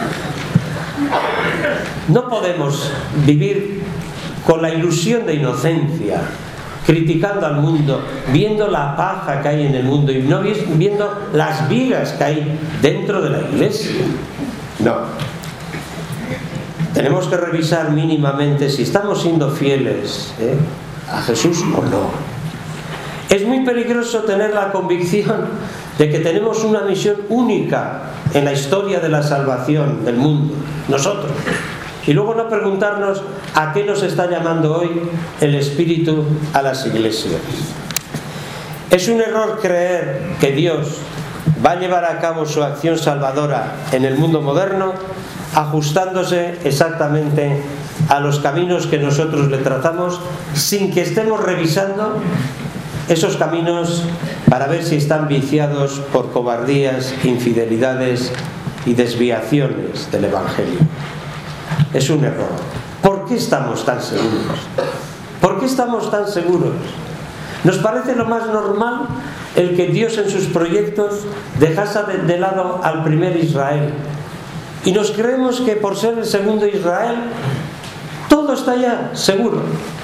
No podemos vivir con la ilusión de inocencia, criticando al mundo, viendo la paja que hay en el mundo y no viendo las vigas que hay dentro de la Iglesia. No. Tenemos que revisar mínimamente si estamos siendo fieles a Jesús o no. Es muy peligroso tener la convicción de que tenemos una misión única en la historia de la salvación del mundo, nosotros. Y luego no preguntarnos a qué nos está llamando hoy el Espíritu a las iglesias. Es un error creer que Dios va a llevar a cabo su acción salvadora en el mundo moderno ajustándose exactamente a los caminos que nosotros le trazamos, sin que estemos revisando esos caminos para ver si están viciados por cobardías, infidelidades y desviaciones del Evangelio. Es un error. ¿Por qué estamos tan seguros? ¿Por qué estamos tan seguros? Nos parece lo más normal el que Dios en sus proyectos dejase de lado al primer Israel. Y nos creemos que por ser el segundo Israel, todo está ya seguro.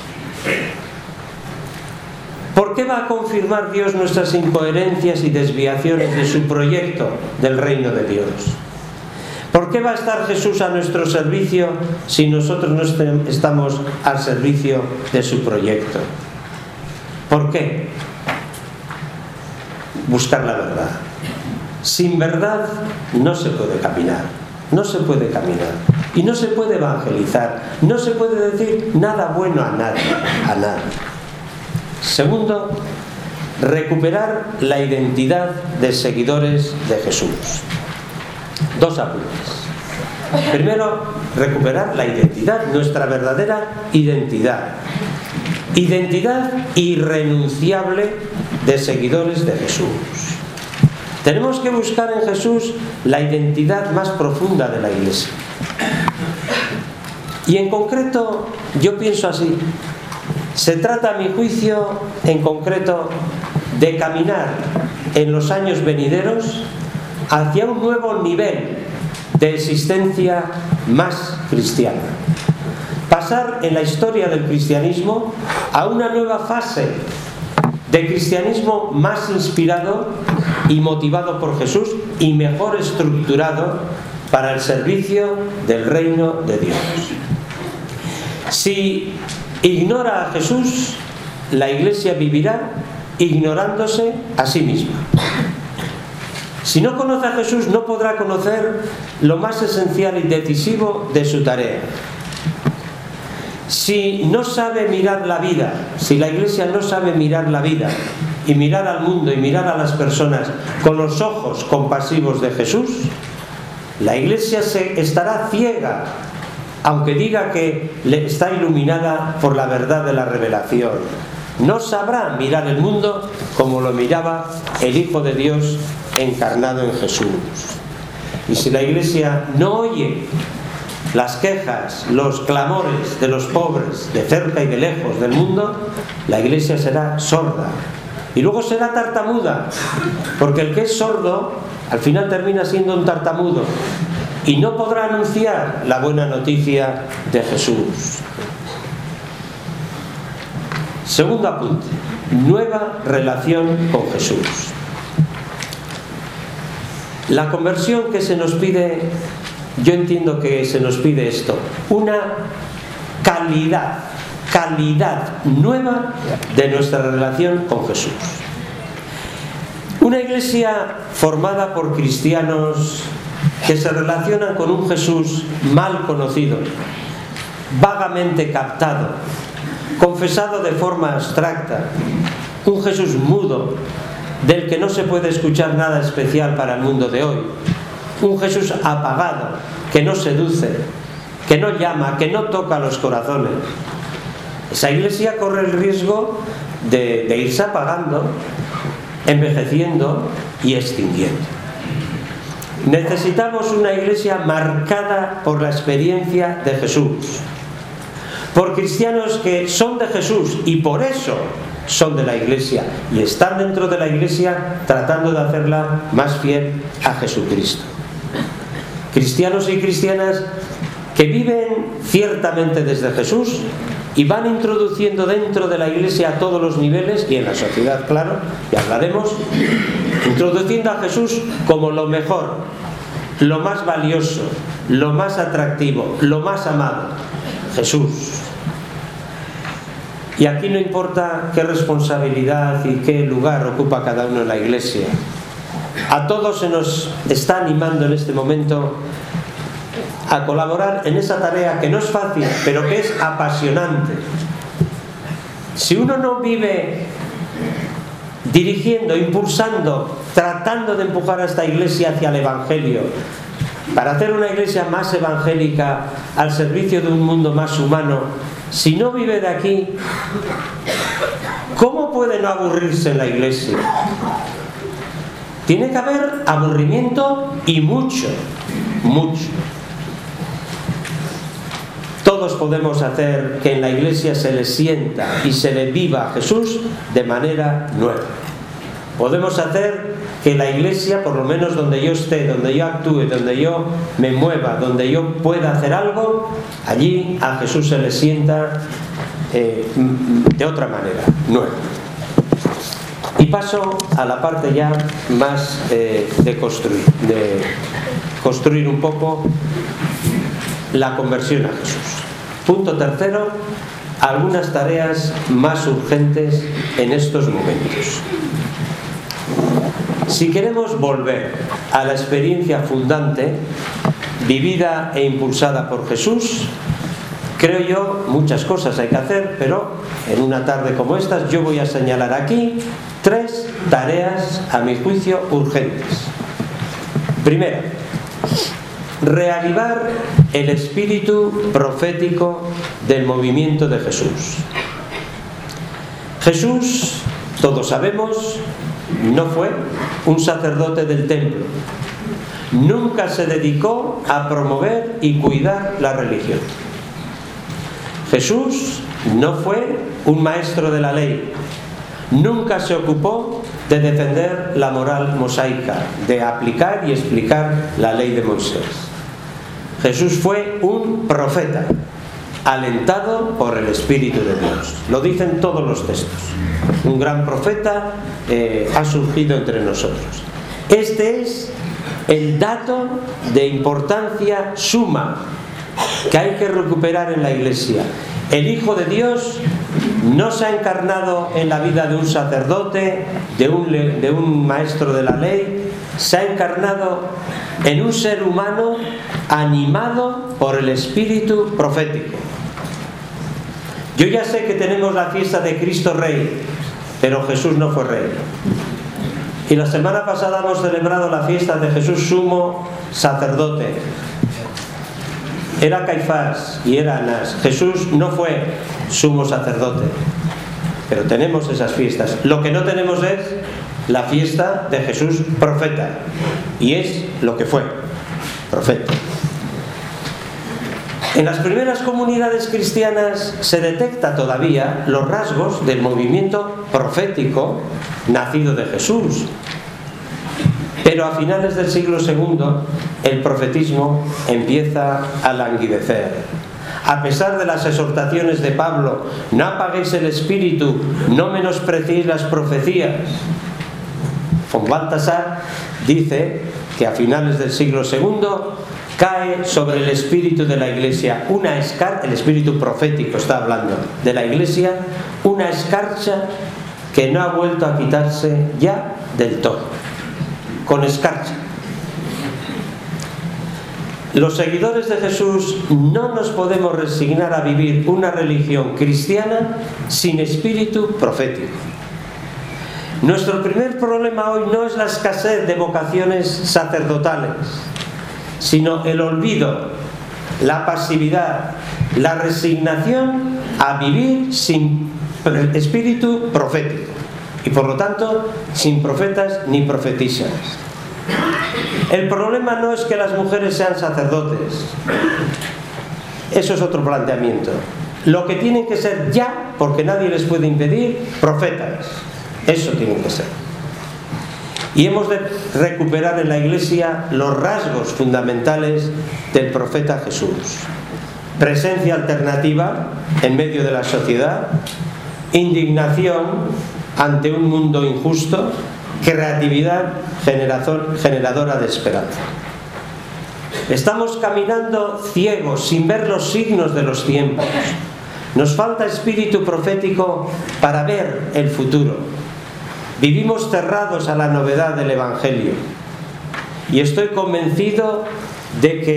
¿Por qué va a confirmar Dios nuestras incoherencias y desviaciones de su proyecto del reino de Dios? ¿Por qué va a estar Jesús a nuestro servicio si nosotros no estamos al servicio de su proyecto? ¿Por qué? Buscar la verdad. Sin verdad no se puede caminar, no se puede caminar y no se puede evangelizar, no se puede decir nada bueno a nadie, a nadie. Segundo, recuperar la identidad de seguidores de Jesús. Dos apuntes. Primero, recuperar la identidad, nuestra verdadera identidad. Identidad irrenunciable de seguidores de Jesús. Tenemos que buscar en Jesús la identidad más profunda de la Iglesia. Y en concreto, yo pienso así. Se trata, a mi juicio, en concreto, de caminar en los años venideros hacia un nuevo nivel de existencia más cristiana. Pasar en la historia del cristianismo a una nueva fase de cristianismo más inspirado y motivado por Jesús y mejor estructurado para el servicio del reino de Dios. Si ignora a Jesús, la Iglesia vivirá ignorándose a sí misma. Si no conoce a Jesús, no podrá conocer lo más esencial y decisivo de su tarea. Si no sabe mirar la vida, si la Iglesia no sabe mirar la vida y mirar al mundo y mirar a las personas con los ojos compasivos de Jesús, la Iglesia estará ciega, aunque diga que está iluminada por la verdad de la revelación. No sabrá mirar el mundo como lo miraba el Hijo de Dios encarnado en Jesús. Y si la Iglesia no oye las quejas, los clamores de los pobres de cerca y de lejos del mundo, la Iglesia será sorda y luego será tartamuda, porque el que es sordo al final termina siendo un tartamudo y no podrá anunciar la buena noticia de Jesús. Segundo apunte: nueva relación con Jesús. La conversión que se nos pide, yo entiendo que se nos pide esto: una calidad nueva de nuestra relación con Jesús. Una iglesia formada por cristianos que se relacionan con un Jesús mal conocido, vagamente captado, confesado de forma abstracta, un Jesús mudo, del que no se puede escuchar nada especial para el mundo de hoy, un Jesús apagado, que no seduce, que no llama, que no toca los corazones. Esa iglesia corre el riesgo de irse apagando, envejeciendo y extinguiendo. Necesitamos una iglesia marcada por la experiencia de Jesús, por cristianos que son de Jesús y por eso son de la iglesia y están dentro de la iglesia tratando de hacerla más fiel a Jesucristo. Cristianos y cristianas que viven ciertamente desde Jesús y van introduciendo dentro de la iglesia a todos los niveles y en la sociedad, claro, ya hablaremos, introduciendo a Jesús como lo mejor, lo más valioso, lo más atractivo, lo más amado, Jesús. Y aquí no importa qué responsabilidad y qué lugar ocupa cada uno en la iglesia. A todos se nos está animando en este momento a colaborar en esa tarea que no es fácil, pero que es apasionante. Si uno no vive dirigiendo, impulsando, tratando de empujar a esta iglesia hacia el Evangelio, para hacer una iglesia más evangélica al servicio de un mundo más humano, si no vive de aquí, ¿cómo puede no aburrirse en la iglesia? Tiene que haber aburrimiento y mucho, mucho. Todos podemos hacer que en la iglesia se le sienta y se le viva a Jesús de manera nueva. Podemos hacer que la iglesia, por lo menos donde yo esté, donde yo actúe, donde yo me mueva, donde yo pueda hacer algo, allí a Jesús se le sienta de otra manera, nueva. Y paso a la parte ya más de construir un poco la conversión a Jesús. Punto tercero, algunas tareas más urgentes en estos momentos. Si queremos volver a la experiencia fundante, vivida e impulsada por Jesús, creo yo, muchas cosas hay que hacer, pero en una tarde como esta yo voy a señalar aquí 3 tareas, a mi juicio, urgentes. Primera, reavivar el espíritu profético del movimiento de Jesús. Jesús, todos sabemos, no fue un sacerdote del templo. Nunca se dedicó a promover y cuidar la religión. Jesús no fue un maestro de la ley. Nunca se ocupó de defender la moral mosaica, de aplicar y explicar la ley de Moisés. Jesús fue un profeta, alentado por el Espíritu de Dios. Lo dicen todos los textos. Un gran profeta ha surgido entre nosotros. Este es el dato de importancia suma que hay que recuperar en la Iglesia. El Hijo de Dios no se ha encarnado en la vida de un sacerdote, de un maestro de la ley, se ha encarnado en un ser humano animado por el espíritu profético. Yo ya sé que tenemos la fiesta de Cristo Rey, pero Jesús no fue rey. Y la semana pasada hemos celebrado la fiesta de Jesús sumo sacerdote. Era Caifás y era Anás. Jesús no fue sumo sacerdote, pero tenemos esas fiestas. Lo que no tenemos es la fiesta de Jesús profeta, y es lo que fue, profeta. En las primeras comunidades cristianas se detecta todavía los rasgos del movimiento profético nacido de Jesús. Pero a finales del siglo II el profetismo empieza a languidecer. A pesar de las exhortaciones de Pablo, no apaguéis el espíritu, no menospreciéis las profecías. Von Balthasar dice que a finales del siglo II cae sobre el espíritu de la Iglesia una escarcha, el espíritu profético está hablando de la Iglesia, una escarcha que no ha vuelto a quitarse ya del todo, con escarcha. Los seguidores de Jesús no nos podemos resignar a vivir una religión cristiana sin espíritu profético. Nuestro primer problema hoy no es la escasez de vocaciones sacerdotales, sino el olvido, la pasividad, la resignación a vivir sin espíritu profético y por lo tanto sin profetas ni profetisas. El problema no es que las mujeres sean sacerdotes, eso es otro planteamiento. Lo que tienen que ser ya, porque nadie les puede impedir, profetas, eso tienen que ser. Y hemos de recuperar en la Iglesia los rasgos fundamentales del profeta Jesús: presencia alternativa en medio de la sociedad, indignación ante un mundo injusto, creatividad generadora de esperanza. Estamos caminando ciegos, sin ver los signos de los tiempos. Nos falta espíritu profético para ver el futuro. Vivimos cerrados a la novedad del Evangelio. Y estoy convencido de que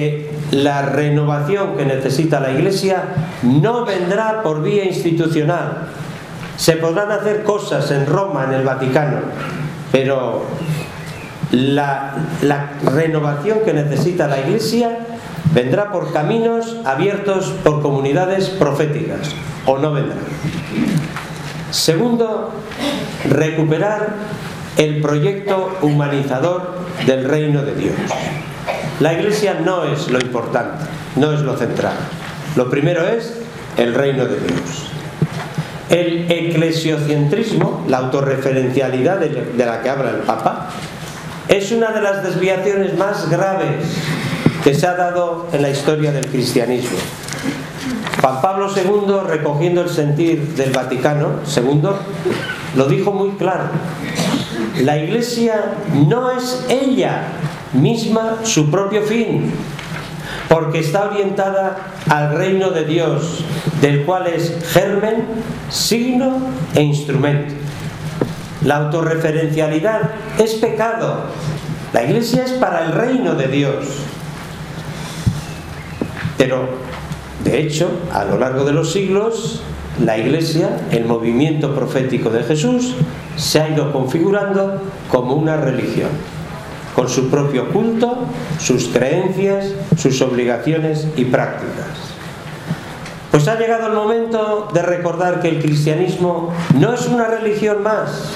la renovación que necesita la Iglesia no vendrá por vía institucional. Se podrán hacer cosas en Roma, en el Vaticano, pero la renovación que necesita la Iglesia vendrá por caminos abiertos por comunidades proféticas, o no vendrá. Segundo, recuperar el proyecto humanizador del reino de Dios. La Iglesia no es lo importante, no es lo central. Lo primero es el reino de Dios. El eclesiocentrismo, la autorreferencialidad de la que habla el Papa, es una de las desviaciones más graves que se ha dado en la historia del cristianismo. Juan Pablo II, recogiendo el sentir del Vaticano II, lo dijo muy claro: la Iglesia no es ella misma su propio fin, porque está orientada al reino de Dios, del cual es germen, signo e instrumento. La autorreferencialidad es pecado. La Iglesia es para el reino de Dios. Pero, de hecho, a lo largo de los siglos, la Iglesia, el movimiento profético de Jesús, se ha ido configurando como una religión, con su propio culto, sus creencias, sus obligaciones y prácticas. Pues ha llegado el momento de recordar que el cristianismo no es una religión más.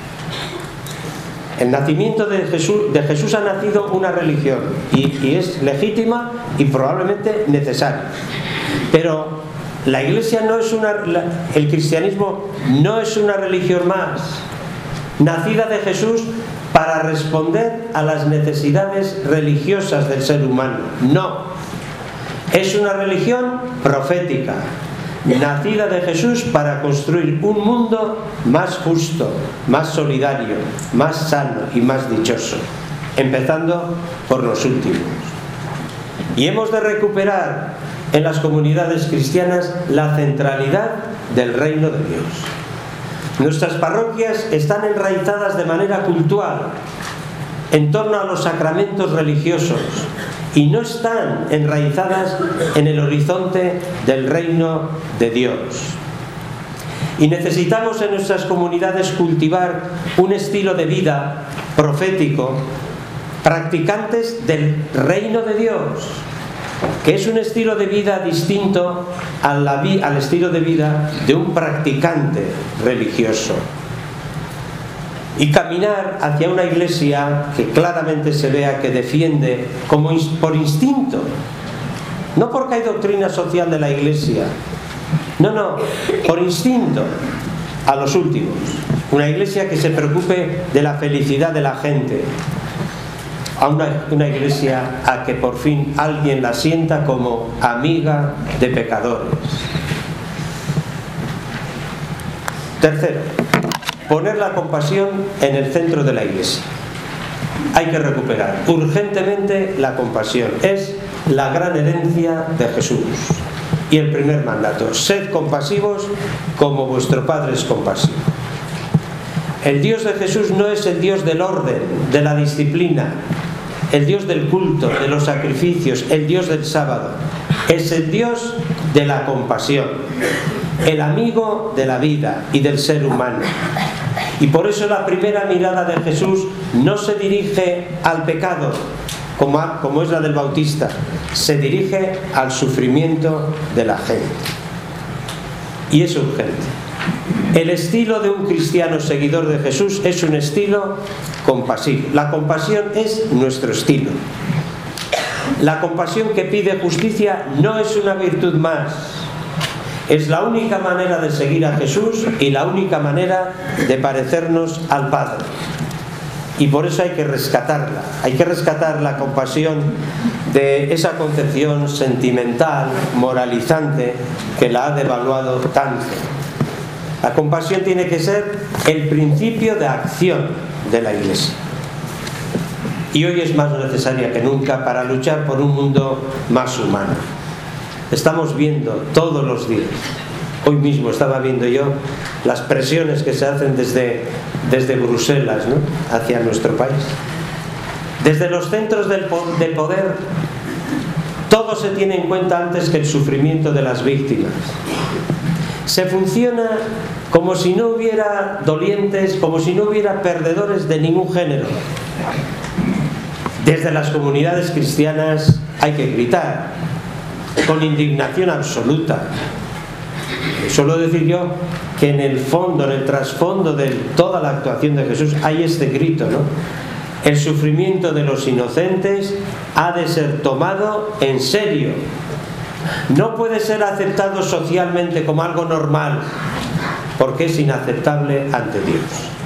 El nacimiento de Jesús ha nacido una religión y es legítima y probablemente necesaria. Pero la Iglesia no es el cristianismo no es una religión más, nacida de Jesús para responder a las necesidades religiosas del ser humano. No, es una religión profética, nacida de Jesús para construir un mundo más justo, más solidario, más sano y más dichoso, empezando por los últimos. Y hemos de recuperar en las comunidades cristianas la centralidad del reino de Dios. Nuestras parroquias están enraizadas de manera cultural en torno a los sacramentos religiosos y no están enraizadas en el horizonte del reino de Dios. Y necesitamos en nuestras comunidades cultivar un estilo de vida profético, practicantes del reino de Dios, que es un estilo de vida distinto al estilo de vida de un practicante religioso. Y caminar hacia una iglesia que claramente se vea que defiende como por instinto, no porque hay doctrina social de la iglesia, no, por instinto, a los últimos. Una iglesia que se preocupe de la felicidad de la gente, a una iglesia a que por fin alguien la sienta como amiga de pecadores. Tercero, poner la compasión en el centro de la iglesia. Hay que recuperar urgentemente la compasión. Es la gran herencia de Jesús. Y el primer mandato: sed compasivos como vuestro Padre es compasivo. El Dios de Jesús no es el Dios del orden, de la disciplina, el Dios del culto, de los sacrificios, el Dios del sábado. Es el Dios de la compasión, el amigo de la vida y del ser humano. Y por eso la primera mirada de Jesús no se dirige al pecado, como es la del Bautista, se dirige al sufrimiento de la gente. Y es urgente. El estilo de un cristiano seguidor de Jesús es un estilo compasivo. La compasión es nuestro estilo. La compasión que pide justicia no es una virtud más. Es la única manera de seguir a Jesús y la única manera de parecernos al Padre. Y por eso hay que rescatarla. Hay que rescatar la compasión de esa concepción sentimental, moralizante, que la ha devaluado tanto. La compasión tiene que ser el principio de acción de la Iglesia. Y hoy es más necesaria que nunca para luchar por un mundo más humano. Estamos viendo todos los días, hoy mismo estaba viendo yo las presiones que se hacen desde Bruselas, ¿no?, hacia nuestro país. Desde los centros del poder Todo se tiene en cuenta antes que el sufrimiento de las víctimas. Se funciona como si no hubiera dolientes, como si no hubiera perdedores de ningún género. Desde las comunidades cristianas hay que gritar, con indignación absoluta. Suelo decir yo que en el fondo, en el trasfondo de toda la actuación de Jesús hay este grito, ¿no? El sufrimiento de los inocentes ha de ser tomado en serio. No puede ser aceptado socialmente como algo normal, porque es inaceptable ante Dios.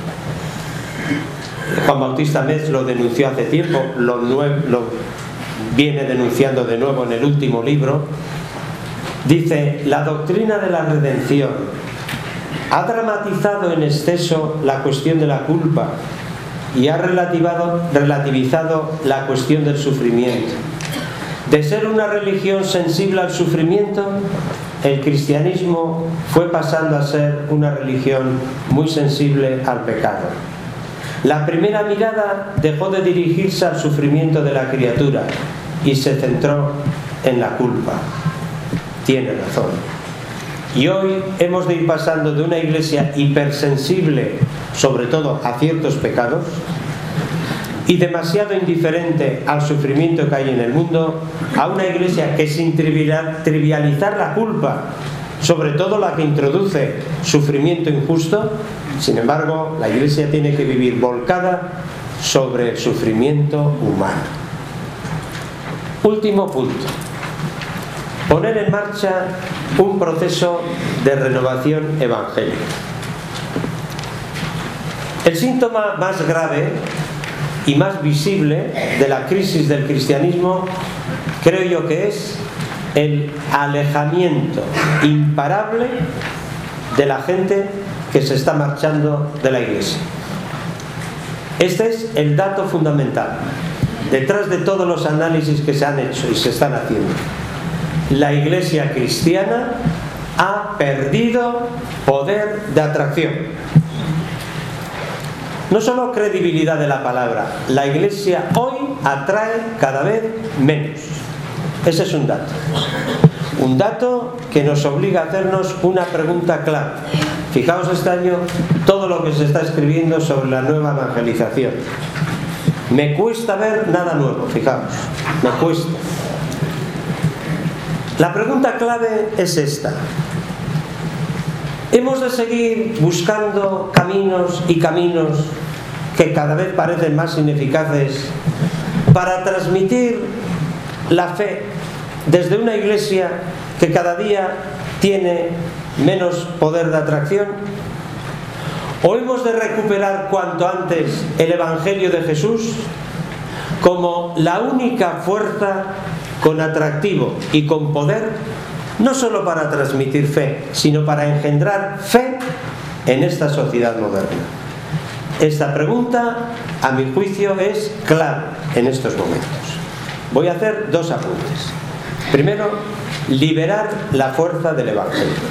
Juan Bautista Metz lo denunció hace tiempo, lo viene denunciando de nuevo en el último libro. Dice: la doctrina de la redención ha dramatizado en exceso la cuestión de la culpa y ha relativizado la cuestión del sufrimiento. De ser una religión sensible al sufrimiento, el cristianismo fue pasando a ser una religión muy sensible al pecado. La primera mirada dejó de dirigirse al sufrimiento de la criatura y se centró en la culpa. Tiene razón. Y hoy hemos de ir pasando de una iglesia hipersensible, sobre todo a ciertos pecados, y demasiado indiferente al sufrimiento que hay en el mundo, a una iglesia que, sin trivializar la culpa, sobre todo la que introduce sufrimiento injusto, sin embargo, la iglesia tiene que vivir volcada sobre el sufrimiento humano. Último punto: poner en marcha un proceso de renovación evangélica. El síntoma más grave y más visible de la crisis del cristianismo, creo yo que es el alejamiento imparable de la gente que se está marchando de la iglesia. Este es el dato fundamental detrás de todos los análisis que se han hecho y se están haciendo. La iglesia cristiana ha perdido poder de atracción. No solo credibilidad de la palabra, la iglesia hoy atrae cada vez menos. Ese es un dato. Un dato que nos obliga a hacernos una pregunta clave. Fijaos este año todo lo que se está escribiendo sobre la nueva evangelización. Me cuesta ver nada nuevo, fijaos, me cuesta. La pregunta clave es esta: ¿hemos de seguir buscando caminos y caminos que cada vez parecen más ineficaces para transmitir la fe desde una iglesia que cada día tiene menos poder de atracción? ¿O hemos de recuperar cuanto antes el Evangelio de Jesús como la única fuerza con atractivo y con poder, no solo para transmitir fe, sino para engendrar fe en esta sociedad moderna? Esta pregunta, a mi juicio, es clave en estos momentos. Voy a hacer dos apuntes. Primero, liberar la fuerza del Evangelio.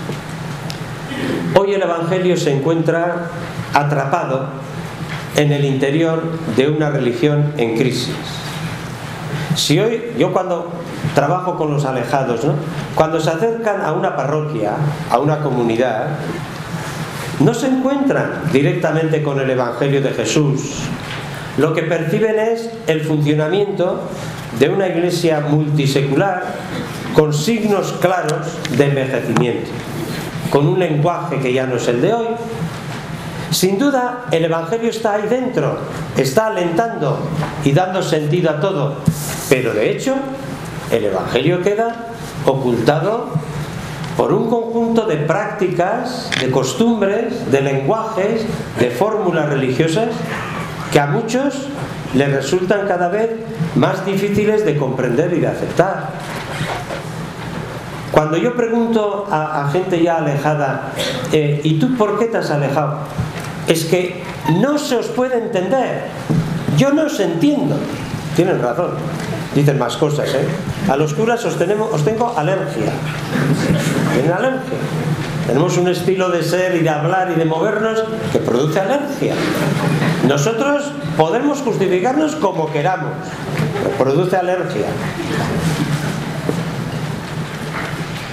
Hoy el Evangelio se encuentra atrapado en el interior de una religión en crisis. Si hoy, yo cuando trabajo con los alejados, ¿no?, cuando se acercan a una parroquia, a una comunidad, no se encuentran directamente con el Evangelio de Jesús. Lo que perciben es el funcionamiento de una iglesia multisecular con signos claros de envejecimiento, con un lenguaje que ya no es el de hoy. Sin duda, el Evangelio está ahí dentro, está alentando y dando sentido a todo, pero de hecho, el Evangelio queda ocultado por un conjunto de prácticas, de costumbres, de lenguajes, de fórmulas religiosas que a muchos les resultan cada vez más difíciles de comprender y de aceptar. Cuando yo pregunto a gente ya alejada, ¿y tú por qué te has alejado? Es que no se os puede entender. Yo no os entiendo. Tienen razón. Dicen más cosas, ¿eh? A los curas os tengo alergia. Tienen alergia. Tenemos un estilo de ser y de hablar y de movernos que produce alergia. Nosotros podemos justificarnos como queramos, pero produce alergia.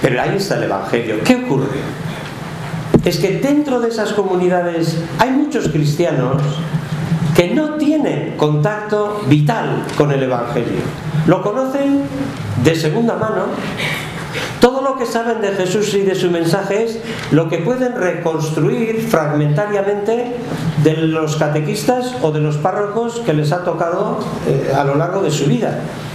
Pero ahí está el Evangelio. ¿Qué ocurre? Es que dentro de esas comunidades hay muchos cristianos que no tienen contacto vital con el Evangelio. Lo conocen de segunda mano. Todo lo que saben de Jesús y de su mensaje es lo que pueden reconstruir fragmentariamente de los catequistas o de los párrocos que les ha tocado a lo largo de su vida.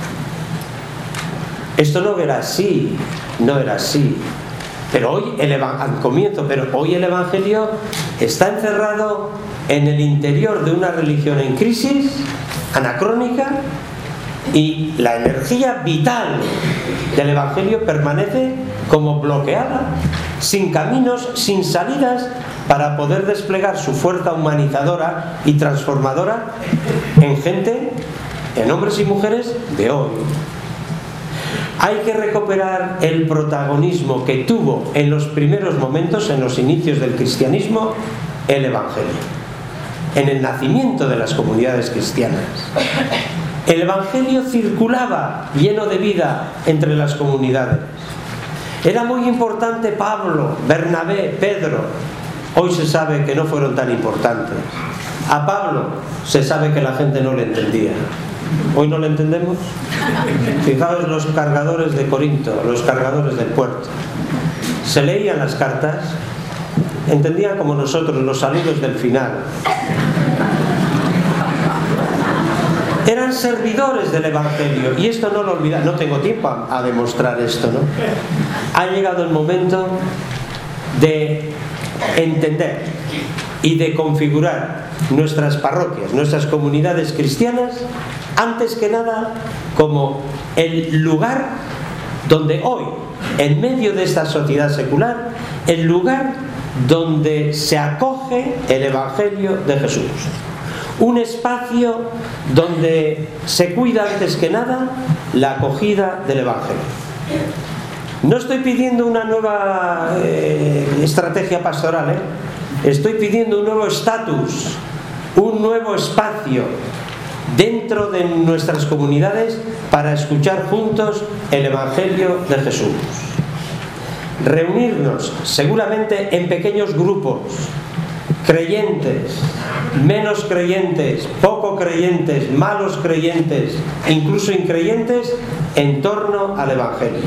Esto no era así, no era así. Pero hoy al comienzo, pero hoy el Evangelio está encerrado en el interior de una religión en crisis, anacrónica, y la energía vital del Evangelio permanece como bloqueada, sin caminos, sin salidas, para poder desplegar su fuerza humanizadora y transformadora en gente, en hombres y mujeres de hoy. Hay que recuperar el protagonismo que tuvo en los primeros momentos, en los inicios del cristianismo, el Evangelio, en el nacimiento de las comunidades cristianas. El Evangelio circulaba lleno de vida entre las comunidades. Era muy importante Pablo, Bernabé, Pedro. Hoy se sabe que no fueron tan importantes. A Pablo se sabe que la gente no le entendía. ¿Hoy no le entendemos? Fijaos los cargadores de Corinto, los cargadores del puerto. Se leían las cartas, entendían como nosotros los saludos del final. Eran servidores del Evangelio, y esto no lo olvidamos. No tengo tiempo a demostrar esto, ¿no? Ha llegado el momento de entender y de configurar nuestras parroquias, nuestras comunidades cristianas, antes que nada como el lugar donde hoy, en medio de esta sociedad secular, el lugar donde se acoge el Evangelio de Jesús. Un espacio donde se cuida antes que nada la acogida del Evangelio. No estoy pidiendo una nueva estrategia pastoral, estoy pidiendo un nuevo estatus, un nuevo espacio dentro de nuestras comunidades para escuchar juntos el Evangelio de Jesús. Reunirnos seguramente en pequeños grupos, creyentes, menos creyentes, poco creyentes, malos creyentes, incluso increyentes, en torno al Evangelio.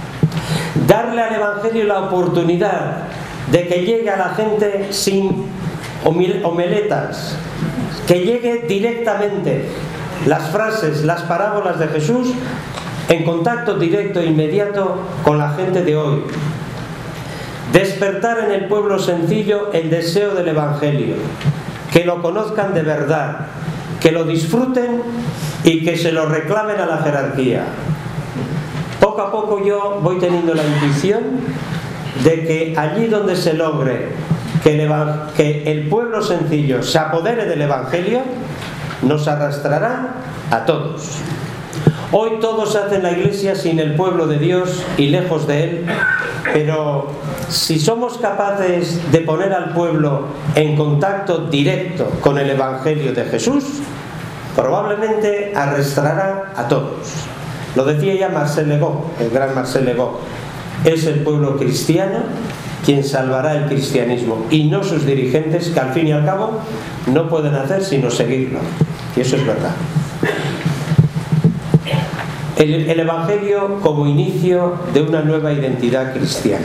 Darle al Evangelio la oportunidad de que llegue a la gente sin homeletas, que llegue directamente las frases, las parábolas de Jesús en contacto directo e inmediato con la gente de hoy. Despertar en el pueblo sencillo el deseo del Evangelio, que lo conozcan de verdad, que lo disfruten y que se lo reclamen a la jerarquía. Poco a poco yo voy teniendo la intuición de que allí donde se logre que el pueblo sencillo se apodere del Evangelio, nos arrastrará a todos. Hoy todos hacen la iglesia sin el pueblo de Dios y lejos de él, pero si somos capaces de poner al pueblo en contacto directo con el Evangelio de Jesús, probablemente arrastrará a todos. Lo decía ya Marcel Legault, el gran Marcel Legault. Es el pueblo cristiano quien salvará el cristianismo y no sus dirigentes, que al fin y al cabo no pueden hacer sino seguirlo. Y eso es verdad. El Evangelio como inicio de una nueva identidad cristiana.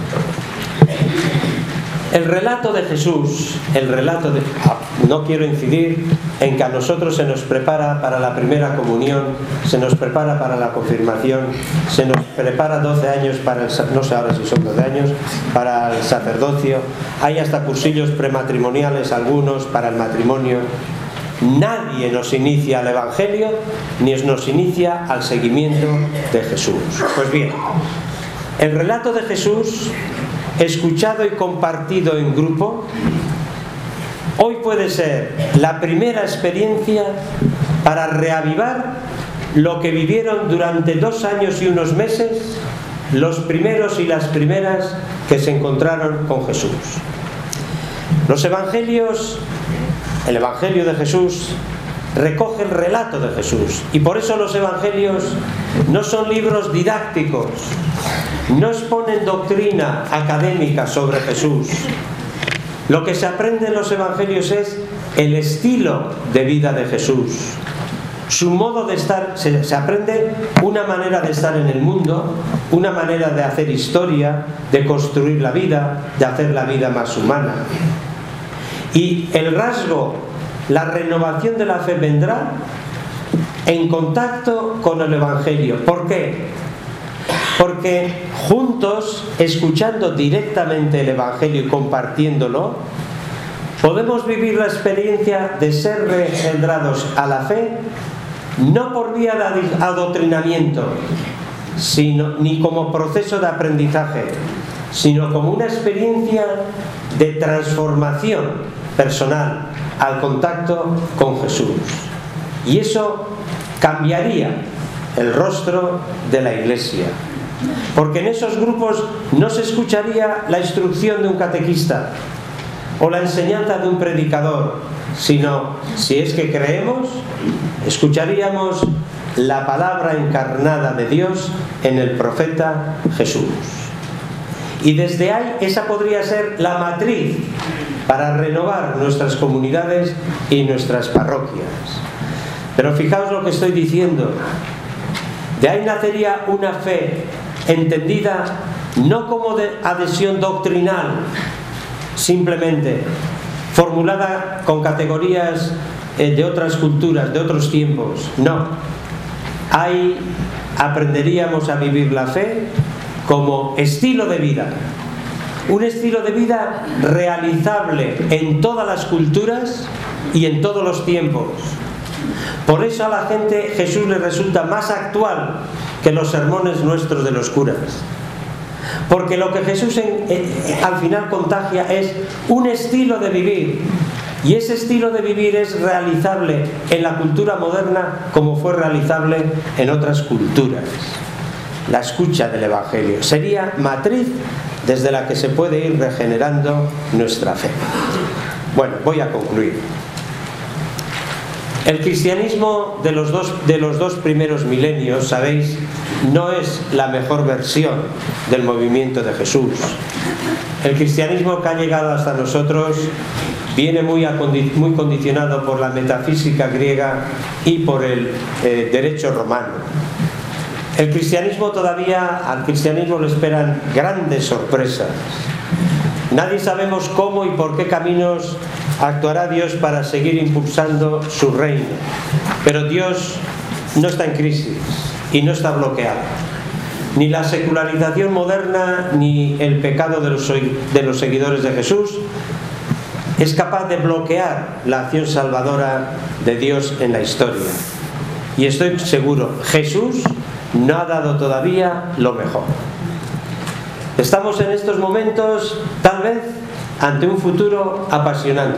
El relato de Jesús, no quiero incidir en que a nosotros se nos prepara para la primera comunión, se nos prepara para la confirmación, se nos prepara 12 años para no sé ahora si son 12 años, para el sacerdocio, hay hasta cursillos prematrimoniales algunos para el matrimonio. Nadie nos inicia al Evangelio ni nos inicia al seguimiento de Jesús. Pues bien, el relato de Jesús, escuchado y compartido en grupo, hoy puede ser la primera experiencia para reavivar lo que vivieron durante 2 años y unos meses los primeros y las primeras que se encontraron con Jesús. Los evangelios, el Evangelio de Jesús, recoge el relato de Jesús. Y por eso los evangelios no son libros didácticos, no exponen doctrina académica sobre Jesús. Lo que se aprende en los evangelios es el estilo de vida de Jesús, su modo de estar. Se aprende una manera de estar en el mundo, una manera de hacer historia, de construir la vida, de hacer la vida más humana. Y el rasgo, la renovación de la fe vendrá en contacto con el evangelio. ¿Por qué? Porque juntos, escuchando directamente el evangelio y compartiéndolo, podemos vivir la experiencia de ser reengendrados a la fe, no por vía de adoctrinamiento, ni como proceso de aprendizaje, sino como una experiencia de transformación personal al contacto con Jesús. Y eso cambiaría el rostro de la Iglesia, porque en esos grupos no se escucharía la instrucción de un catequista o la enseñanza de un predicador, sino, si es que creemos, escucharíamos la palabra encarnada de Dios en el profeta Jesús. Y desde ahí esa podría ser la matriz para renovar nuestras comunidades y nuestras parroquias. Pero fijaos lo que estoy diciendo. De ahí nacería una fe entendida no como de adhesión doctrinal, simplemente formulada con categorías de otras culturas, de otros tiempos. No. Ahí aprenderíamos a vivir la fe como estilo de vida. Un estilo de vida realizable en todas las culturas y en todos los tiempos. Por eso a la gente Jesús le resulta más actual que los sermones nuestros de los curas. Porque lo que Jesús al final contagia es un estilo de vivir. Y ese estilo de vivir es realizable en la cultura moderna como fue realizable en otras culturas. La escucha del Evangelio sería matriz desde la que se puede ir regenerando nuestra fe. Bueno, voy a concluir. El cristianismo de los dos primeros milenios, sabéis, no es la mejor versión del movimiento de Jesús. El cristianismo que ha llegado hasta nosotros viene muy condicionado por la metafísica griega y por el derecho romano. Al cristianismo le esperan grandes sorpresas. Nadie sabemos cómo y por qué caminos actuará Dios para seguir impulsando su reino. Pero Dios no está en crisis y no está bloqueado. Ni la secularización moderna ni el pecado de los seguidores de Jesús es capaz de bloquear la acción salvadora de Dios en la historia. Y estoy seguro, Jesús no ha dado todavía lo mejor. Estamos en estos momentos, tal vez, ante un futuro apasionante.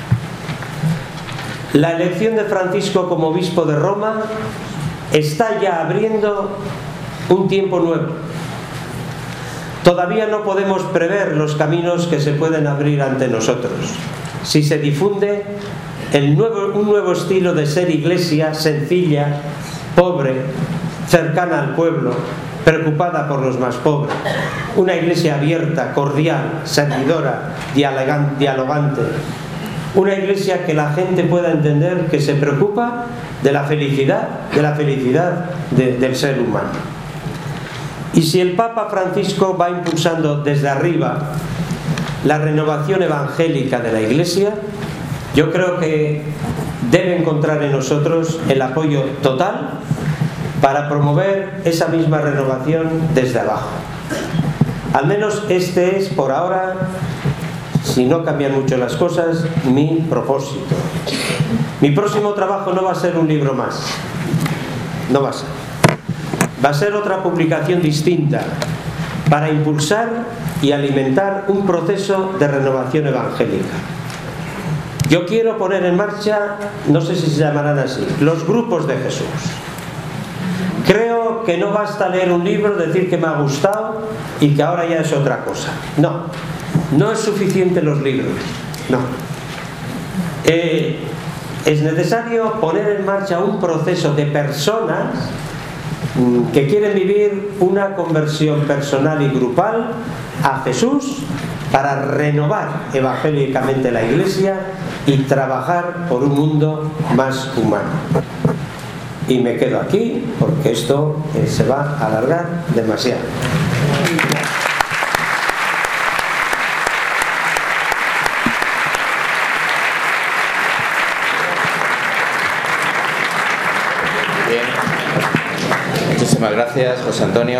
La elección de Francisco como obispo de Roma está ya abriendo un tiempo nuevo. Todavía no podemos prever los caminos que se pueden abrir ante nosotros. Si se difunde un nuevo estilo de ser iglesia sencilla, pobre, cercana al pueblo, preocupada por los más pobres. Una iglesia abierta, cordial, servidora, dialogante. Una iglesia que la gente pueda entender que se preocupa de la felicidad del ser humano. Y si el Papa Francisco va impulsando desde arriba la renovación evangélica de la Iglesia, yo creo que debe encontrar en nosotros el apoyo total para promover esa misma renovación desde abajo. Al menos este es, por ahora, si no cambian mucho las cosas, mi propósito. Mi próximo trabajo no va a ser un libro más. No va a ser. Va a ser otra publicación distinta para impulsar y alimentar un proceso de renovación evangélica. Yo quiero poner en marcha, no sé si se llamarán así, los grupos de Jesús. Creo que no basta leer un libro, decir que me ha gustado y que ahora ya es otra cosa. No es suficiente los libros. No. es necesario poner en marcha un proceso de personas que quieren vivir una conversión personal y grupal a Jesús para renovar evangélicamente la Iglesia y trabajar por un mundo más humano. Y me quedo aquí porque esto se va a alargar demasiado. Muchísimas gracias, José Antonio.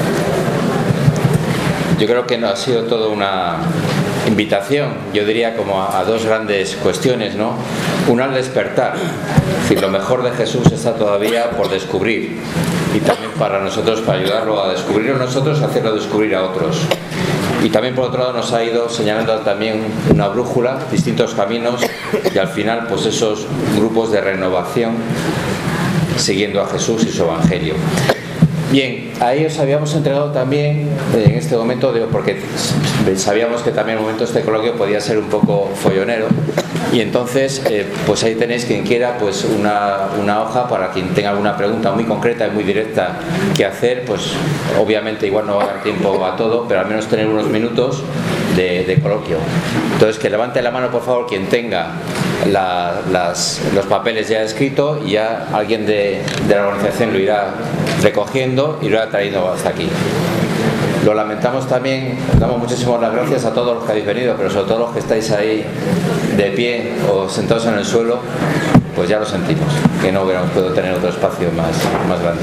Yo creo que ha sido toda una invitación, yo diría como a dos grandes cuestiones, ¿no? Una, al despertar. Es decir, lo mejor de Jesús está todavía por descubrir, y también para nosotros, para ayudarlo a descubrirlo nosotros, a hacerlo descubrir a otros. Y también, por otro lado, nos ha ido señalando también una brújula, distintos caminos, y al final pues esos grupos de renovación siguiendo a Jesús y su Evangelio. Bien, ahí os habíamos entregado también en este momento, porque sabíamos que también el momento de este coloquio podía ser un poco follonero, y entonces pues ahí tenéis, quien quiera, pues una hoja para quien tenga alguna pregunta muy concreta y muy directa que hacer. Pues obviamente igual no va a dar tiempo a todo, pero al menos tener unos minutos de coloquio. Entonces, que levante la mano, por favor, quien tenga los papeles ya escritos, y ya alguien de la organización lo irá recogiendo y lo irá trayendo hasta aquí. Lo lamentamos también, damos muchísimas las gracias a todos los que habéis venido, pero sobre todo los que estáis ahí de pie o sentados en el suelo, pues ya lo sentimos, que no hubiéramos podido tener otro espacio más grande.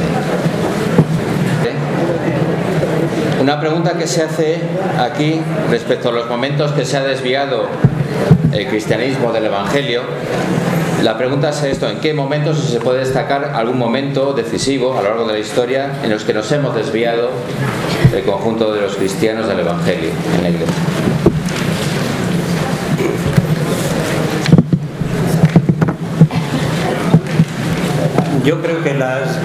Una pregunta que se hace aquí respecto a los momentos que se ha desviado el cristianismo del Evangelio. La pregunta es esto: ¿en qué momentos, si se puede destacar algún momento decisivo a lo largo de la historia en los que nos hemos desviado el conjunto de los cristianos del Evangelio en la Iglesia? Yo creo que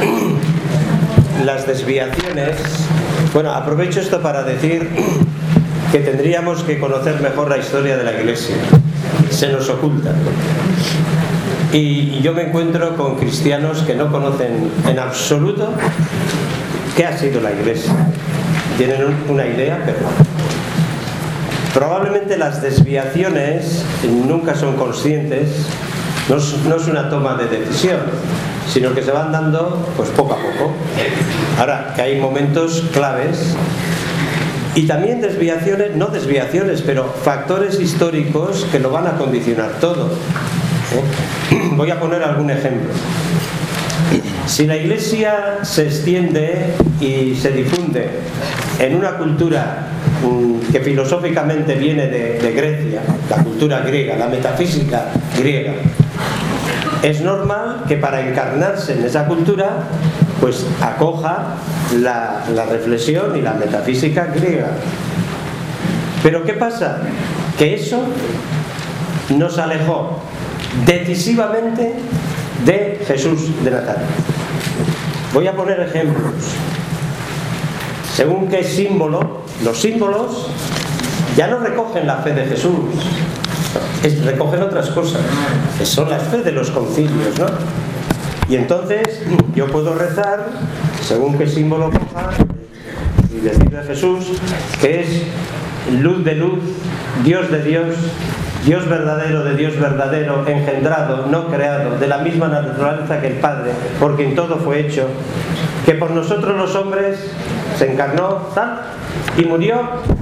las desviaciones... Bueno, aprovecho esto para decir que tendríamos que conocer mejor la historia de la Iglesia. Se nos oculta. Y yo me encuentro con cristianos que no conocen en absoluto qué ha sido la Iglesia. Tienen una idea, pero probablemente las desviaciones nunca son conscientes. No es una toma de decisión, sino que se van dando pues poco a poco. Ahora, que hay momentos claves y también desviaciones, no desviaciones, pero factores históricos que lo van a condicionar todo. Voy a poner algún ejemplo. Si la Iglesia se extiende y se difunde en una cultura que filosóficamente viene de Grecia, la cultura griega, la metafísica griega, es normal que para encarnarse en esa cultura pues acoja la reflexión y la metafísica griega. Pero ¿qué pasa? Que eso nos alejó decisivamente de Jesús de Nazaret. Voy a poner ejemplos. Según qué símbolo, los símbolos ya no recogen la fe de Jesús, recogen otras cosas, que son la fe de los concilios, ¿no? Y entonces yo puedo rezar según qué símbolo coja y decirle a Jesús que es luz de luz, Dios de Dios, Dios verdadero de Dios verdadero, engendrado, no creado, de la misma naturaleza que el Padre, porque en todo fue hecho, que por nosotros los hombres se encarnó, tal, y murió,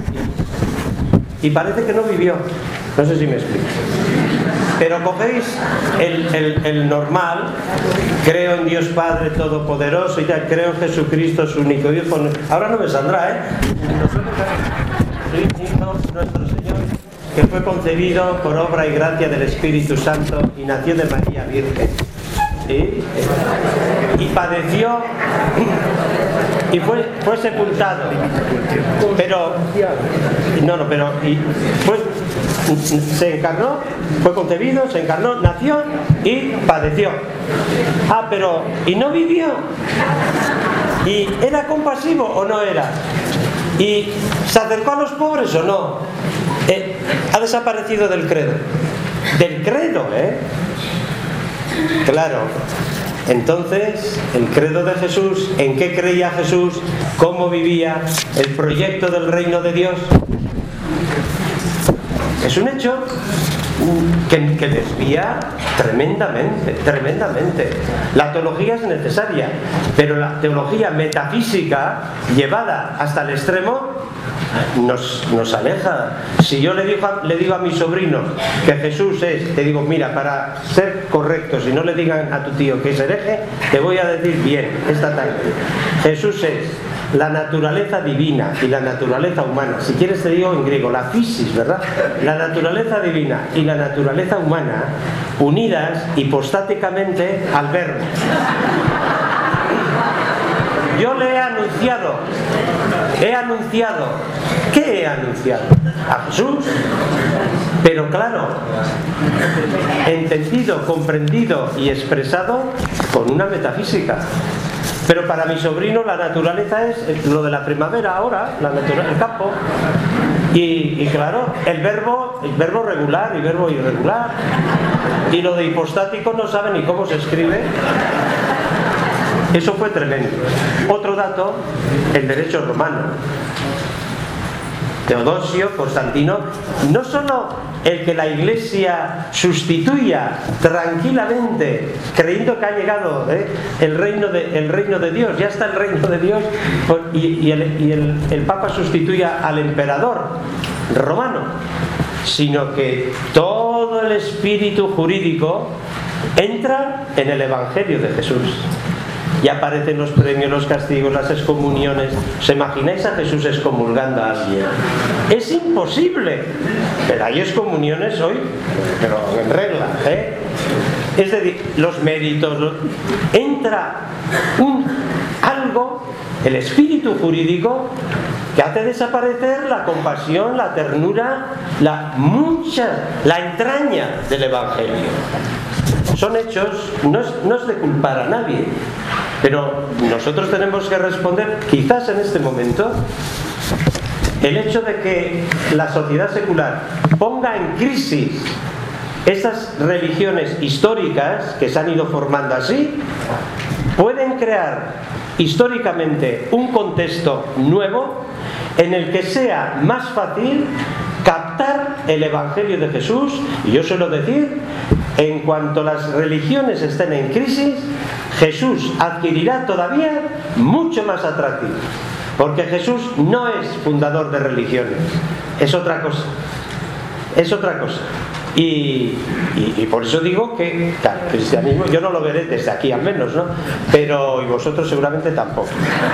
y parece que no vivió. No sé si me explico. Pero cogéis el normal, creo en Dios Padre Todopoderoso y ya, creo en Jesucristo su único Hijo. Ahora no me saldrá, nuestro Señor, que fue concebido por obra y gracia del Espíritu Santo y nació de María Virgen. ¿Sí? Y padeció y fue sepultado, pero se encarnó, fue concebido, se encarnó, nació y padeció. Pero ¿y no vivió? ¿Y era compasivo o no era? ¿Y se acercó a los pobres o no? Ha desaparecido del credo. Del credo, Claro. Entonces, el credo de Jesús, ¿en qué creía Jesús? ¿Cómo vivía? El proyecto del reino de Dios. Es un hecho que desvía tremendamente. La teología es necesaria, pero la teología metafísica llevada hasta el extremo nos aleja. Si yo le digo a mis sobrinos que Jesús es, te digo, mira, para ser correcto, si no le digan a tu tío que es hereje, te voy a decir bien esta tarde: Jesús es la naturaleza divina y la naturaleza humana. Si quieres te digo en griego, la physis, ¿verdad? La naturaleza divina y la naturaleza humana unidas hipostáticamente al Verbo. Yo le he anunciado. ¿Qué he anunciado? A Jesús. Pero claro, entendido, comprendido y expresado con una metafísica. Pero para mi sobrino la naturaleza es lo de la primavera ahora, el campo. Y claro, el verbo regular y verbo irregular. Y lo de hipostático no sabe ni cómo se escribe. Eso fue tremendo. Otro dato, el derecho romano. Teodosio, Constantino, no solo el que la Iglesia sustituya tranquilamente, creyendo que ha llegado el reino de Dios, ya está el reino de Dios, y el Papa sustituya al emperador romano, sino que todo el espíritu jurídico entra en el Evangelio de Jesús. Y aparecen los premios, los castigos, las excomuniones. ¿Os imagináis a Jesús excomulgando a alguien? Es imposible. Pero hay excomuniones hoy, pero en regla, Es decir, los méritos, entra algo, el espíritu jurídico, que hace desaparecer la compasión, la ternura, la entraña del Evangelio. Son hechos, no es de culpar a nadie, pero nosotros tenemos que responder, quizás en este momento, el hecho de que la sociedad secular ponga en crisis estas religiones históricas que se han ido formando así, pueden crear históricamente un contexto nuevo en el que sea más fácil captar el Evangelio de Jesús. Y yo suelo decir, en cuanto las religiones estén en crisis, Jesús adquirirá todavía mucho más atractivo, porque Jesús no es fundador de religiones, es otra cosa. Y por eso digo que, claro, el cristianismo yo no lo veré desde aquí al menos, ¿no? Pero y vosotros seguramente tampoco.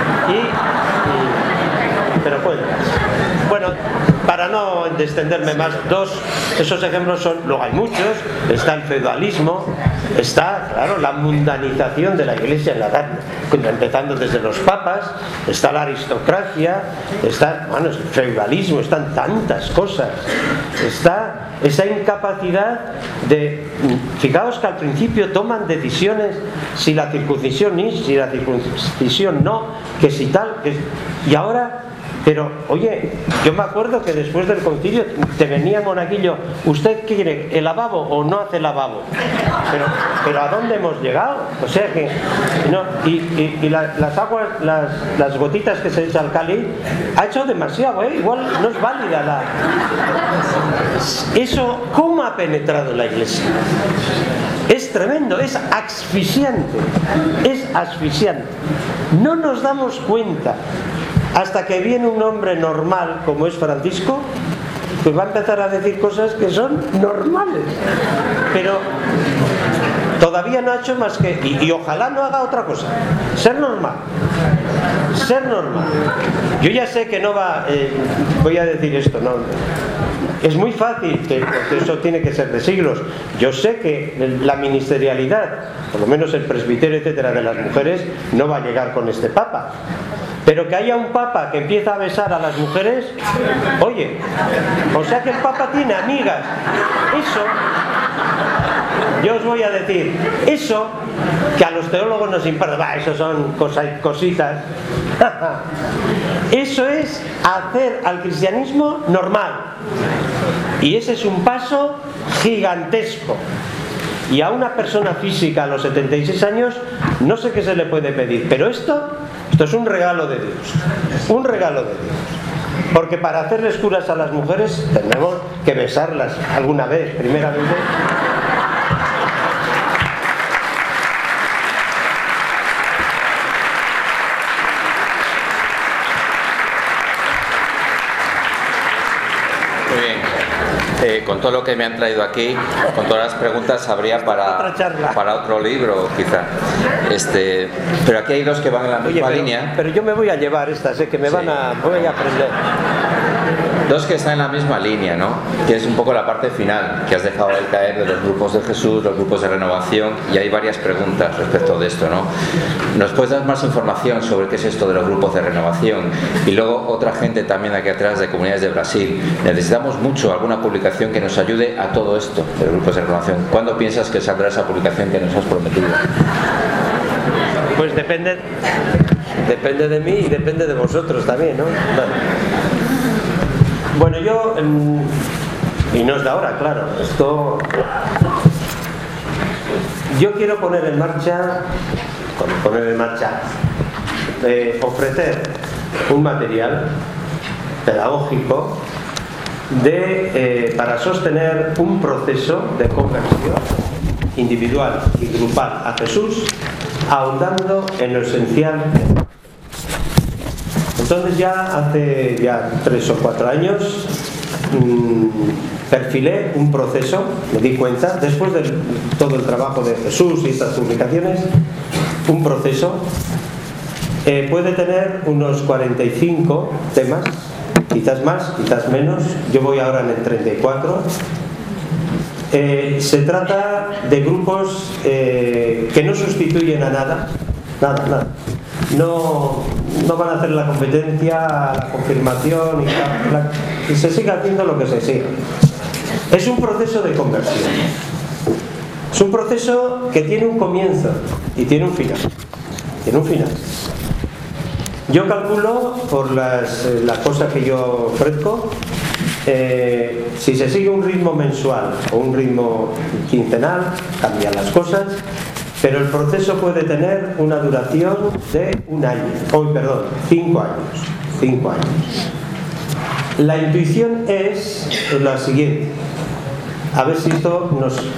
Pero puede. Bueno, para no extenderme más, esos ejemplos son, luego hay muchos. Está el feudalismo, está, claro, la mundanización de la Iglesia en la edad, empezando desde los papas, está la aristocracia, está, el feudalismo, están tantas cosas, está esa incapacidad de, fijaos que al principio toman decisiones, si la circuncisión sí, si la circuncisión no, que si tal, y ahora. Pero, oye, yo me acuerdo que después del concilio te venía monaguillo, ¿usted quiere el lavabo o no hace lavabo? Pero ¿a dónde hemos llegado? O sea que, no, y las aguas, las gotitas que se echa al cáliz, ha hecho demasiado, igual no es válida Eso, ¿cómo ha penetrado en la Iglesia? Es tremendo, es asfixiante. No nos damos cuenta. Hasta que viene un hombre normal como es Francisco, pues va a empezar a decir cosas que son normales, pero todavía no ha hecho más que, y ojalá no haga otra cosa, ser normal. Yo ya sé que no va, voy a decir esto, no, es muy fácil, porque eso tiene que ser de siglos. Yo sé que la ministerialidad, por lo menos el presbiterio, etcétera, de las mujeres, no va a llegar con este papa. Pero que haya un papa que empieza a besar a las mujeres, oye, o sea que el papa tiene amigas. Eso, yo os voy a decir, eso que a los teólogos nos importa, eso son cositas. Eso es hacer al cristianismo normal. Y ese es un paso gigantesco. Y a una persona física a los 76 años no sé qué se le puede pedir, pero esto es un regalo de Dios, un regalo de Dios. Porque para hacerles curas a las mujeres tenemos que besarlas alguna vez, primeramente. Con todo lo que me han traído aquí, con todas las preguntas, habría para otro libro, quizá. Pero aquí hay dos que van en la misma línea. Pero yo me voy a llevar estas, que me voy a aprender. Dos que están en la misma línea, ¿no? Que es un poco la parte final, que has dejado ahí caer de los grupos de Jesús, los grupos de renovación, y hay varias preguntas respecto de esto, ¿no? ¿Nos puedes dar más información sobre qué es esto de los grupos de renovación? Y luego otra gente también aquí atrás de Comunidades de Brasil. Necesitamos mucho alguna publicación que nos ayude a todo esto de los grupos de renovación. ¿Cuándo piensas que saldrá esa publicación que nos has prometido? Pues depende de mí y depende de vosotros también, ¿no? Bueno, yo, y no es de ahora, claro, yo quiero poner en marcha, ofrecer un material pedagógico para sostener un proceso de conversión individual y grupal a Jesús, ahondando en lo esencial. Entonces hace 3 o 4 años perfilé un proceso, me di cuenta, después de todo el trabajo de Jesús y estas publicaciones, un proceso puede tener unos 45 temas, quizás más, quizás menos. Yo voy ahora en el 34. Se trata de grupos que no sustituyen a nada. No van a hacer la competencia, la confirmación y se sigue haciendo lo que se sigue. Es un proceso de conversión. Es un proceso que tiene un comienzo y tiene un final. Yo calculo, por las cosas que yo ofrezco, si se sigue un ritmo mensual o un ritmo quincenal, cambian las cosas. Pero el proceso puede tener una duración de 5 años. 5 años. La intuición es la siguiente. A ver si esto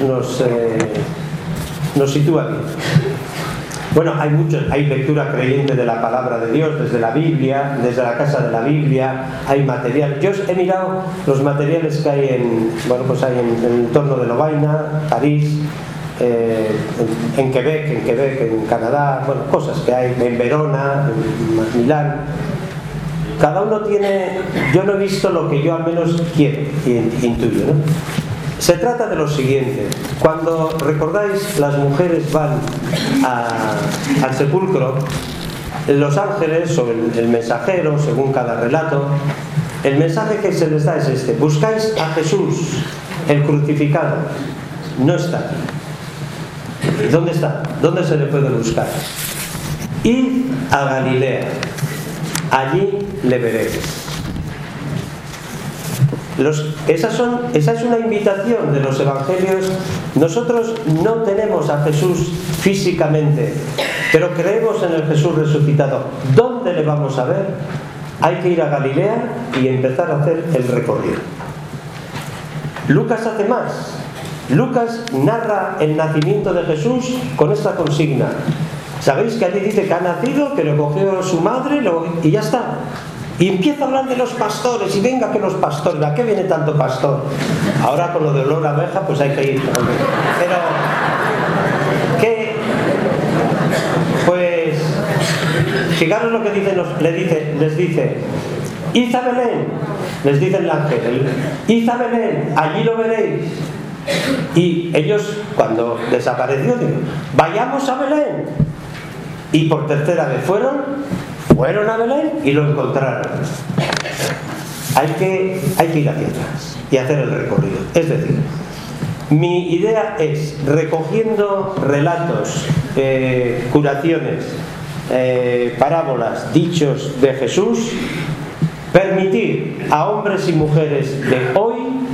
nos sitúa bien. Bueno, hay lectura creyente de la palabra de Dios desde la Biblia, desde la casa de la Biblia, hay material. Yo he mirado los materiales que hay hay en el entorno de Lovaina, París, en Quebec, en Canadá, cosas que hay en Verona, en Milán. Cada uno tiene. Yo no he visto lo que yo al menos quiero, intuyo, ¿no? Se trata de lo siguiente: cuando recordáis, las mujeres van al sepulcro, los ángeles o el mensajero, según cada relato, el mensaje que se les da es este: buscáis a Jesús, el crucificado, no está aquí. ¿Dónde está? ¿Dónde se le puede buscar? Id a Galilea, allí le veréis. Esa es una invitación de los evangelios. Nosotros no tenemos a Jesús físicamente, pero creemos en el Jesús resucitado. ¿Dónde le vamos a ver? Hay que ir a Galilea y empezar a hacer el recorrido. Lucas hace más. Lucas narra el nacimiento de Jesús con esta consigna. ¿Sabéis que allí dice que ha nacido, que lo cogió su madre y ya está? Y empieza a hablar de los pastores, y venga que los pastores, ¿a qué viene tanto pastor? Ahora con lo de olor a abeja, pues hay que ir. Pero, ¿qué? Pues, fijaros lo que les dice, id a Belén, les dice el ángel, id a Belén, allí lo veréis. Y ellos, cuando desapareció, dijeron, vayamos a Belén. Y por tercera vez fueron a Belén y lo encontraron. Hay que ir hacia atrás y hacer el recorrido. Es decir, mi idea es, recogiendo relatos, curaciones, parábolas, dichos de Jesús, permitir a hombres y mujeres de hoy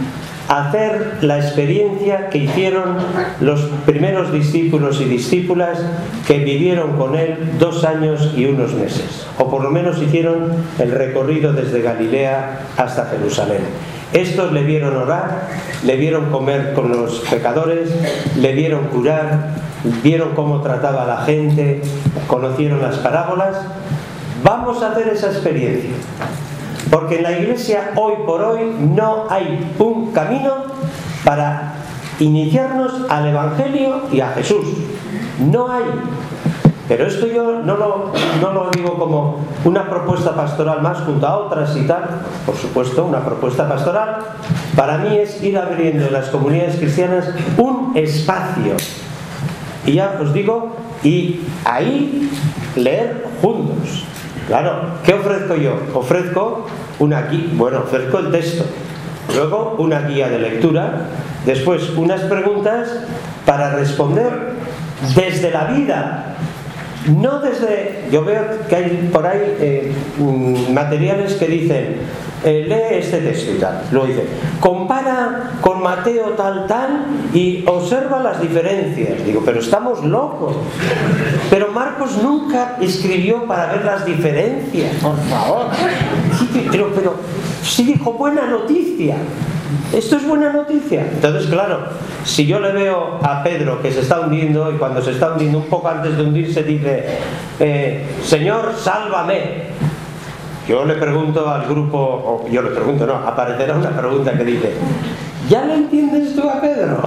hacer la experiencia que hicieron los primeros discípulos y discípulas que vivieron con él 2 años y unos meses, o por lo menos hicieron el recorrido desde Galilea hasta Jerusalén. Estos le vieron orar, le vieron comer con los pecadores, le vieron curar, vieron cómo trataba a la gente, conocieron las parábolas. Vamos a hacer esa experiencia, porque en la Iglesia hoy por hoy no hay un camino para iniciarnos al Evangelio y a Jesús. No hay. Pero esto yo no lo digo como una propuesta pastoral más junto a otras y tal. Por supuesto, una propuesta pastoral para mí es ir abriendo en las comunidades cristianas un espacio. Y ya os digo, y ahí leer juntos. Claro, ¿qué ofrezco yo? Ofrezco una guía, ofrezco el texto, luego una guía de lectura, después unas preguntas para responder desde la vida. No desde... Yo veo que hay por ahí materiales que dicen lee este texto y tal. Luego dice, compara con Mateo tal y observa las diferencias. Digo, pero estamos locos. Pero Marcos nunca escribió para ver las diferencias, por favor. Sí, pero sí dijo buena noticia. Esto es buena noticia. Entonces, claro, si yo le veo a Pedro que se está hundiendo, y cuando se está hundiendo, un poco antes de hundirse, dice Señor, sálvame. Yo le pregunto al grupo, aparecerá una pregunta que dice, ¿ya le entiendes tú a Pedro?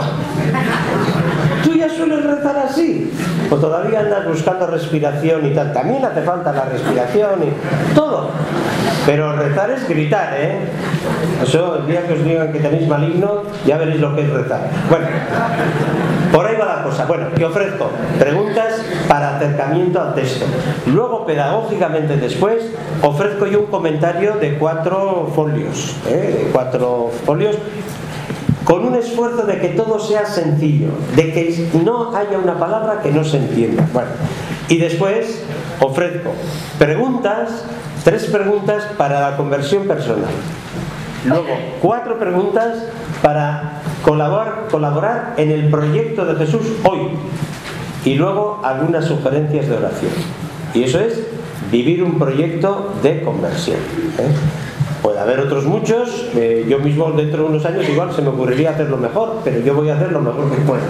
¿Tú ya sueles rezar así? ¿O todavía andas buscando respiración y tal? También hace falta la respiración y todo. Pero rezar es gritar, ¿eh? Eso, el día que os digan que tenéis maligno, ya veréis lo que es rezar. Bueno, por ahí va la cosa. Bueno, ¿qué ofrezco? Preguntas para acercamiento al texto. Luego, pedagógicamente después, ofrezco yo un comentario de 4 folios. De 4 folios, con un esfuerzo de que todo sea sencillo, de que no haya una palabra que no se entienda. Bueno, y después ofrezco preguntas, 3 preguntas para la conversión personal. Luego, 4 preguntas para colaborar en el proyecto de Jesús hoy. Y luego algunas sugerencias de oración. Y eso es vivir un proyecto de conversión. Puede haber otros muchos, yo mismo dentro de unos años igual se me ocurriría hacerlo mejor, pero yo voy a hacer lo mejor que pueda.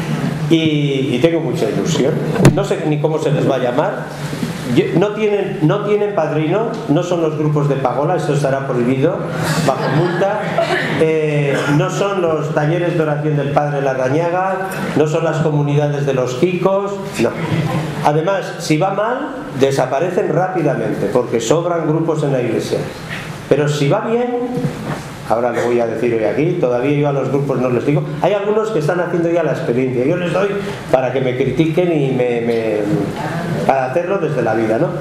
Y tengo mucha ilusión. No sé ni cómo se les va a llamar. No tienen padrino, no son los grupos de pagola, esto estará prohibido, bajo multa. No son los talleres de oración del Padre Larrañaga, no son las comunidades de los Kikos, no. Además, si va mal, desaparecen rápidamente, porque sobran grupos en la iglesia. Pero si va bien, ahora lo voy a decir hoy aquí, todavía yo a los grupos no les digo, hay algunos que están haciendo ya la experiencia, yo les doy para que me critiquen y para hacerlo desde la vida, ¿no?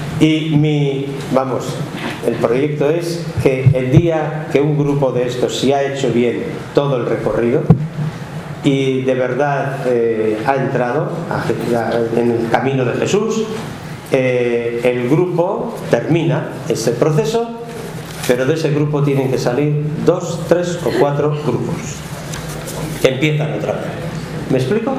Y el proyecto es que el día que un grupo de estos si ha hecho bien todo el recorrido y de verdad ha entrado en el camino de Jesús, el grupo termina ese proceso. Pero de ese grupo tienen que salir 2, 3 o 4 grupos que empiezan otra vez. ¿Me explico?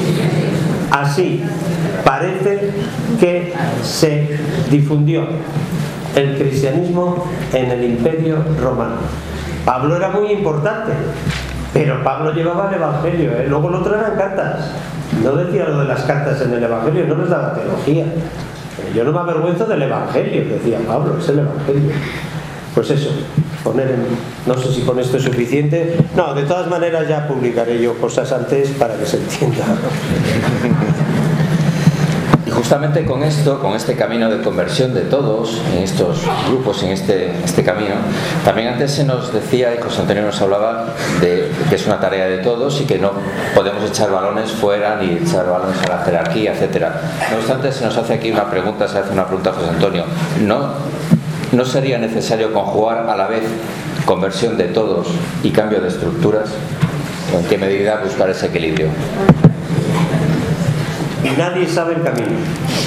Así parece que se difundió el cristianismo en el Imperio Romano. Pablo era muy importante, pero Pablo llevaba el Evangelio, luego lo otro eran cartas. No decía lo de las cartas en el Evangelio, no les daba teología. Yo no me avergüenzo del Evangelio, decía Pablo, es el Evangelio. Pues eso, no sé si con esto es suficiente. No, de todas maneras ya publicaré yo cosas antes para que se entienda. Y justamente con esto, con este camino de conversión de todos, en estos grupos, en este camino, también antes se nos decía, y José Antonio nos hablaba, de que es una tarea de todos y que no podemos echar balones fuera ni echar balones a la jerarquía, etcétera. No obstante, se nos hace aquí una pregunta, se hace una pregunta a José Antonio. ¿No sería necesario conjugar a la vez conversión de todos y cambio de estructuras? ¿O en qué medida buscar ese equilibrio? Nadie sabe el camino.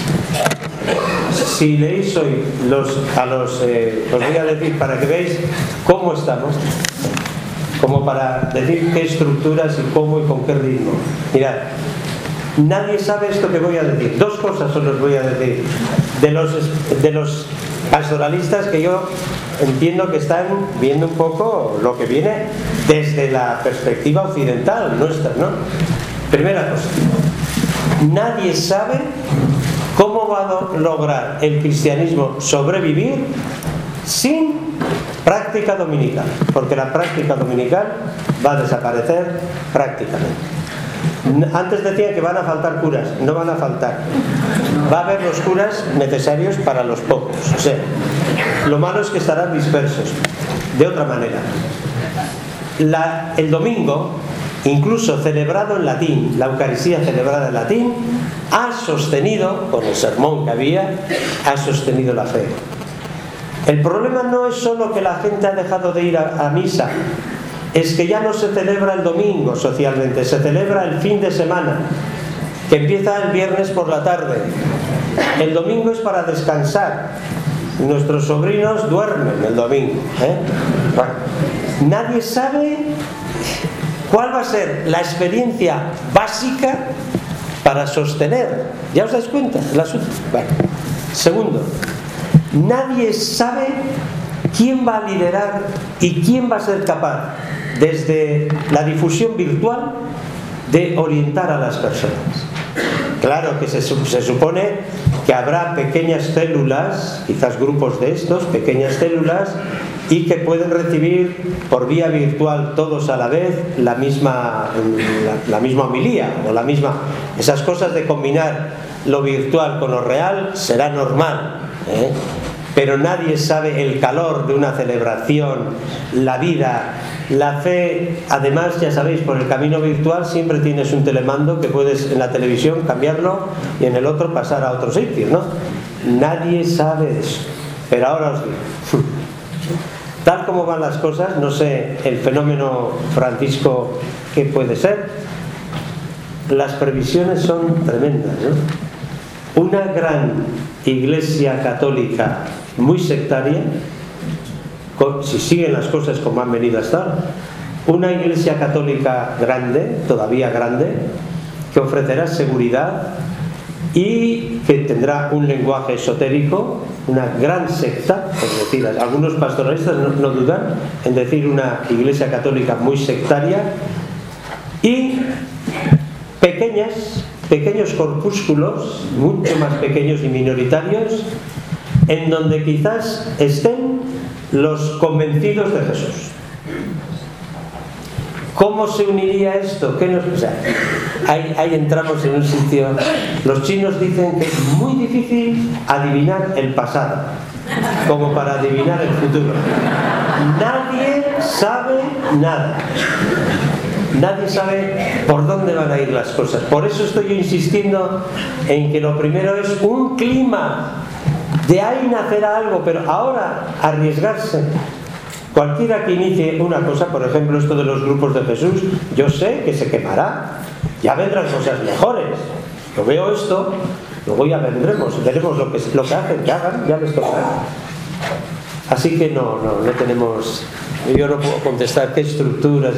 Si leéis hoy os voy a decir para que veáis cómo estamos, como para decir qué estructuras y cómo y con qué ritmo. Mirad, nadie sabe esto que voy a decir. Dos cosas os los voy a decir. De los pastoralistas que yo entiendo que están viendo un poco lo que viene desde la perspectiva occidental nuestra, ¿no? Primera cosa, nadie sabe cómo va a lograr el cristianismo sobrevivir sin práctica dominical, porque la práctica dominical va a desaparecer prácticamente. Antes decían que van a faltar curas, no van a faltar. Va a haber los curas necesarios para los pocos. O sea, lo malo es que estarán dispersos. De otra manera, el domingo, incluso celebrado en latín, la Eucaristía celebrada en latín, ha sostenido, con el sermón que había, ha sostenido la fe. El problema no es solo que la gente ha dejado de ir a misa, es que ya no se celebra el domingo socialmente, se celebra el fin de semana, que empieza el viernes por la tarde. El domingo es para descansar. Nuestros sobrinos duermen el domingo, ¿eh? Bueno, nadie sabe cuál va a ser la experiencia básica para sostener. ¿Ya os dais cuenta? Bueno. Segundo, nadie sabe quién va a liderar y quién va a ser capaz, desde la difusión virtual, de orientar a las personas. Claro que se supone que habrá pequeñas células, quizás grupos de estos, pequeñas células, y que pueden recibir por vía virtual todos a la vez la misma homilía, o esas cosas de combinar lo virtual con lo real será normal, ¿eh? Pero nadie sabe el calor de una celebración, la vida, la fe. Además, ya sabéis, por el camino virtual siempre tienes un telemando que puedes en la televisión cambiarlo y en el otro pasar a otro sitio, ¿no? Nadie sabe eso. Pero ahora os digo, tal como van las cosas, no sé el fenómeno Francisco qué puede ser. Las previsiones son tremendas, ¿no? Una gran Iglesia católica muy sectaria, si siguen las cosas como han venido a estar, una Iglesia católica grande, todavía grande, que ofrecerá seguridad y que tendrá un lenguaje esotérico, una gran secta, es decir, algunos pastoralistas no dudan en decir una Iglesia católica muy sectaria, y pequeños corpúsculos, mucho más pequeños y minoritarios, en donde quizás estén los convencidos de Jesús. ¿Cómo se uniría esto? Ahí entramos en un sitio. Los chinos dicen que es muy difícil adivinar el pasado, como para adivinar el futuro. Nadie sabe nada. Nadie sabe por dónde van a ir las cosas. Por eso estoy yo insistiendo en que lo primero es un clima. De ahí nacerá algo, pero ahora arriesgarse. Cualquiera que inicie una cosa, por ejemplo esto de los grupos de Jesús, yo sé que se quemará. Ya vendrán cosas mejores. Yo veo esto, luego ya veremos lo que hacen, que hagan, ya les tocará. Así que no tenemos... Yo no puedo contestar qué estructuras.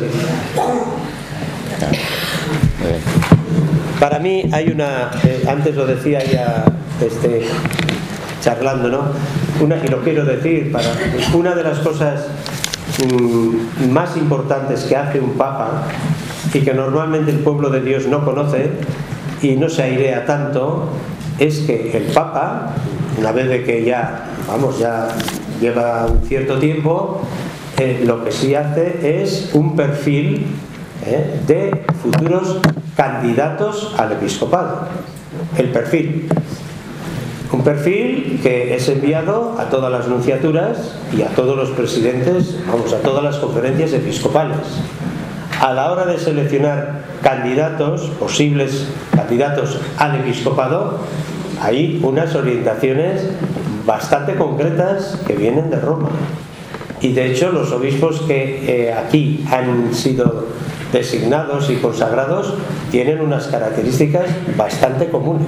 Para mí hay una... antes lo decía ya charlando, ¿no? Y lo quiero decir, una de las cosas más importantes que hace un papa y que normalmente el pueblo de Dios no conoce y no se airea tanto, es que el papa, una vez de que ya lleva un cierto tiempo, lo que sí hace es un perfil de futuros candidatos al episcopado. El perfil. Un perfil que es enviado a todas las nunciaturas y a todos los presidentes, a todas las conferencias episcopales. A la hora de seleccionar posibles candidatos al episcopado, hay unas orientaciones bastante concretas que vienen de Roma. Y de hecho los obispos que aquí han sido designados y consagrados tienen unas características bastante comunes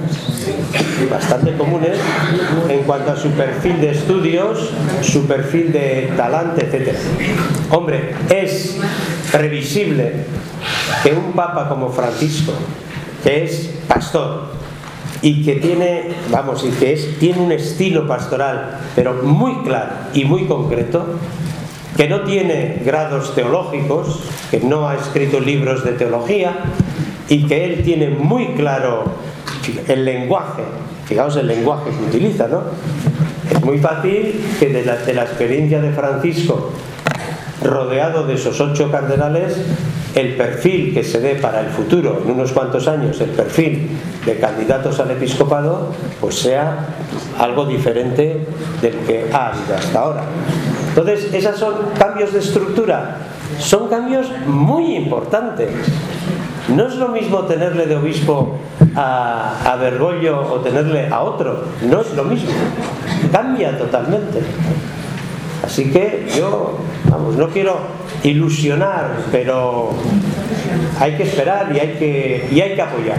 en cuanto a su perfil de estudios, su perfil de talante, etc. Hombre, es previsible que un papa como Francisco, que es pastor y que tiene, tiene un estilo pastoral, pero muy claro y muy concreto, que no tiene grados teológicos, que no ha escrito libros de teología y que él tiene muy claro el lenguaje. Fijaos el lenguaje que utiliza, ¿no? Es muy fácil que de la experiencia de Francisco, rodeado de esos 8 cardenales, el perfil que se dé para el futuro, en unos cuantos años, el perfil de candidatos al episcopado, pues sea algo diferente del que ha habido hasta ahora. Entonces, esos son cambios de estructura, son cambios muy importantes. No es lo mismo tenerle de obispo a Bergoglio o tenerle a otro, no es lo mismo, cambia totalmente. Así que yo, no quiero ilusionar, pero hay que esperar y hay que apoyar.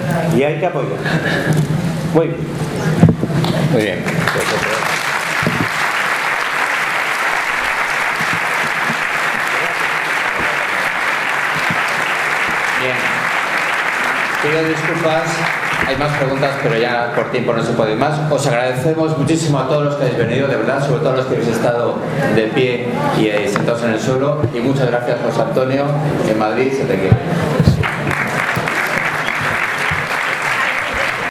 Muy bien. Muy bien. Bien. Pido disculpas, hay más preguntas, pero ya por tiempo no se puede ir más. Os agradecemos muchísimo a todos los que habéis venido, de verdad, sobre todo a los que habéis estado de pie y sentados en el suelo. Y muchas gracias, José Antonio, en Madrid, se te quiere.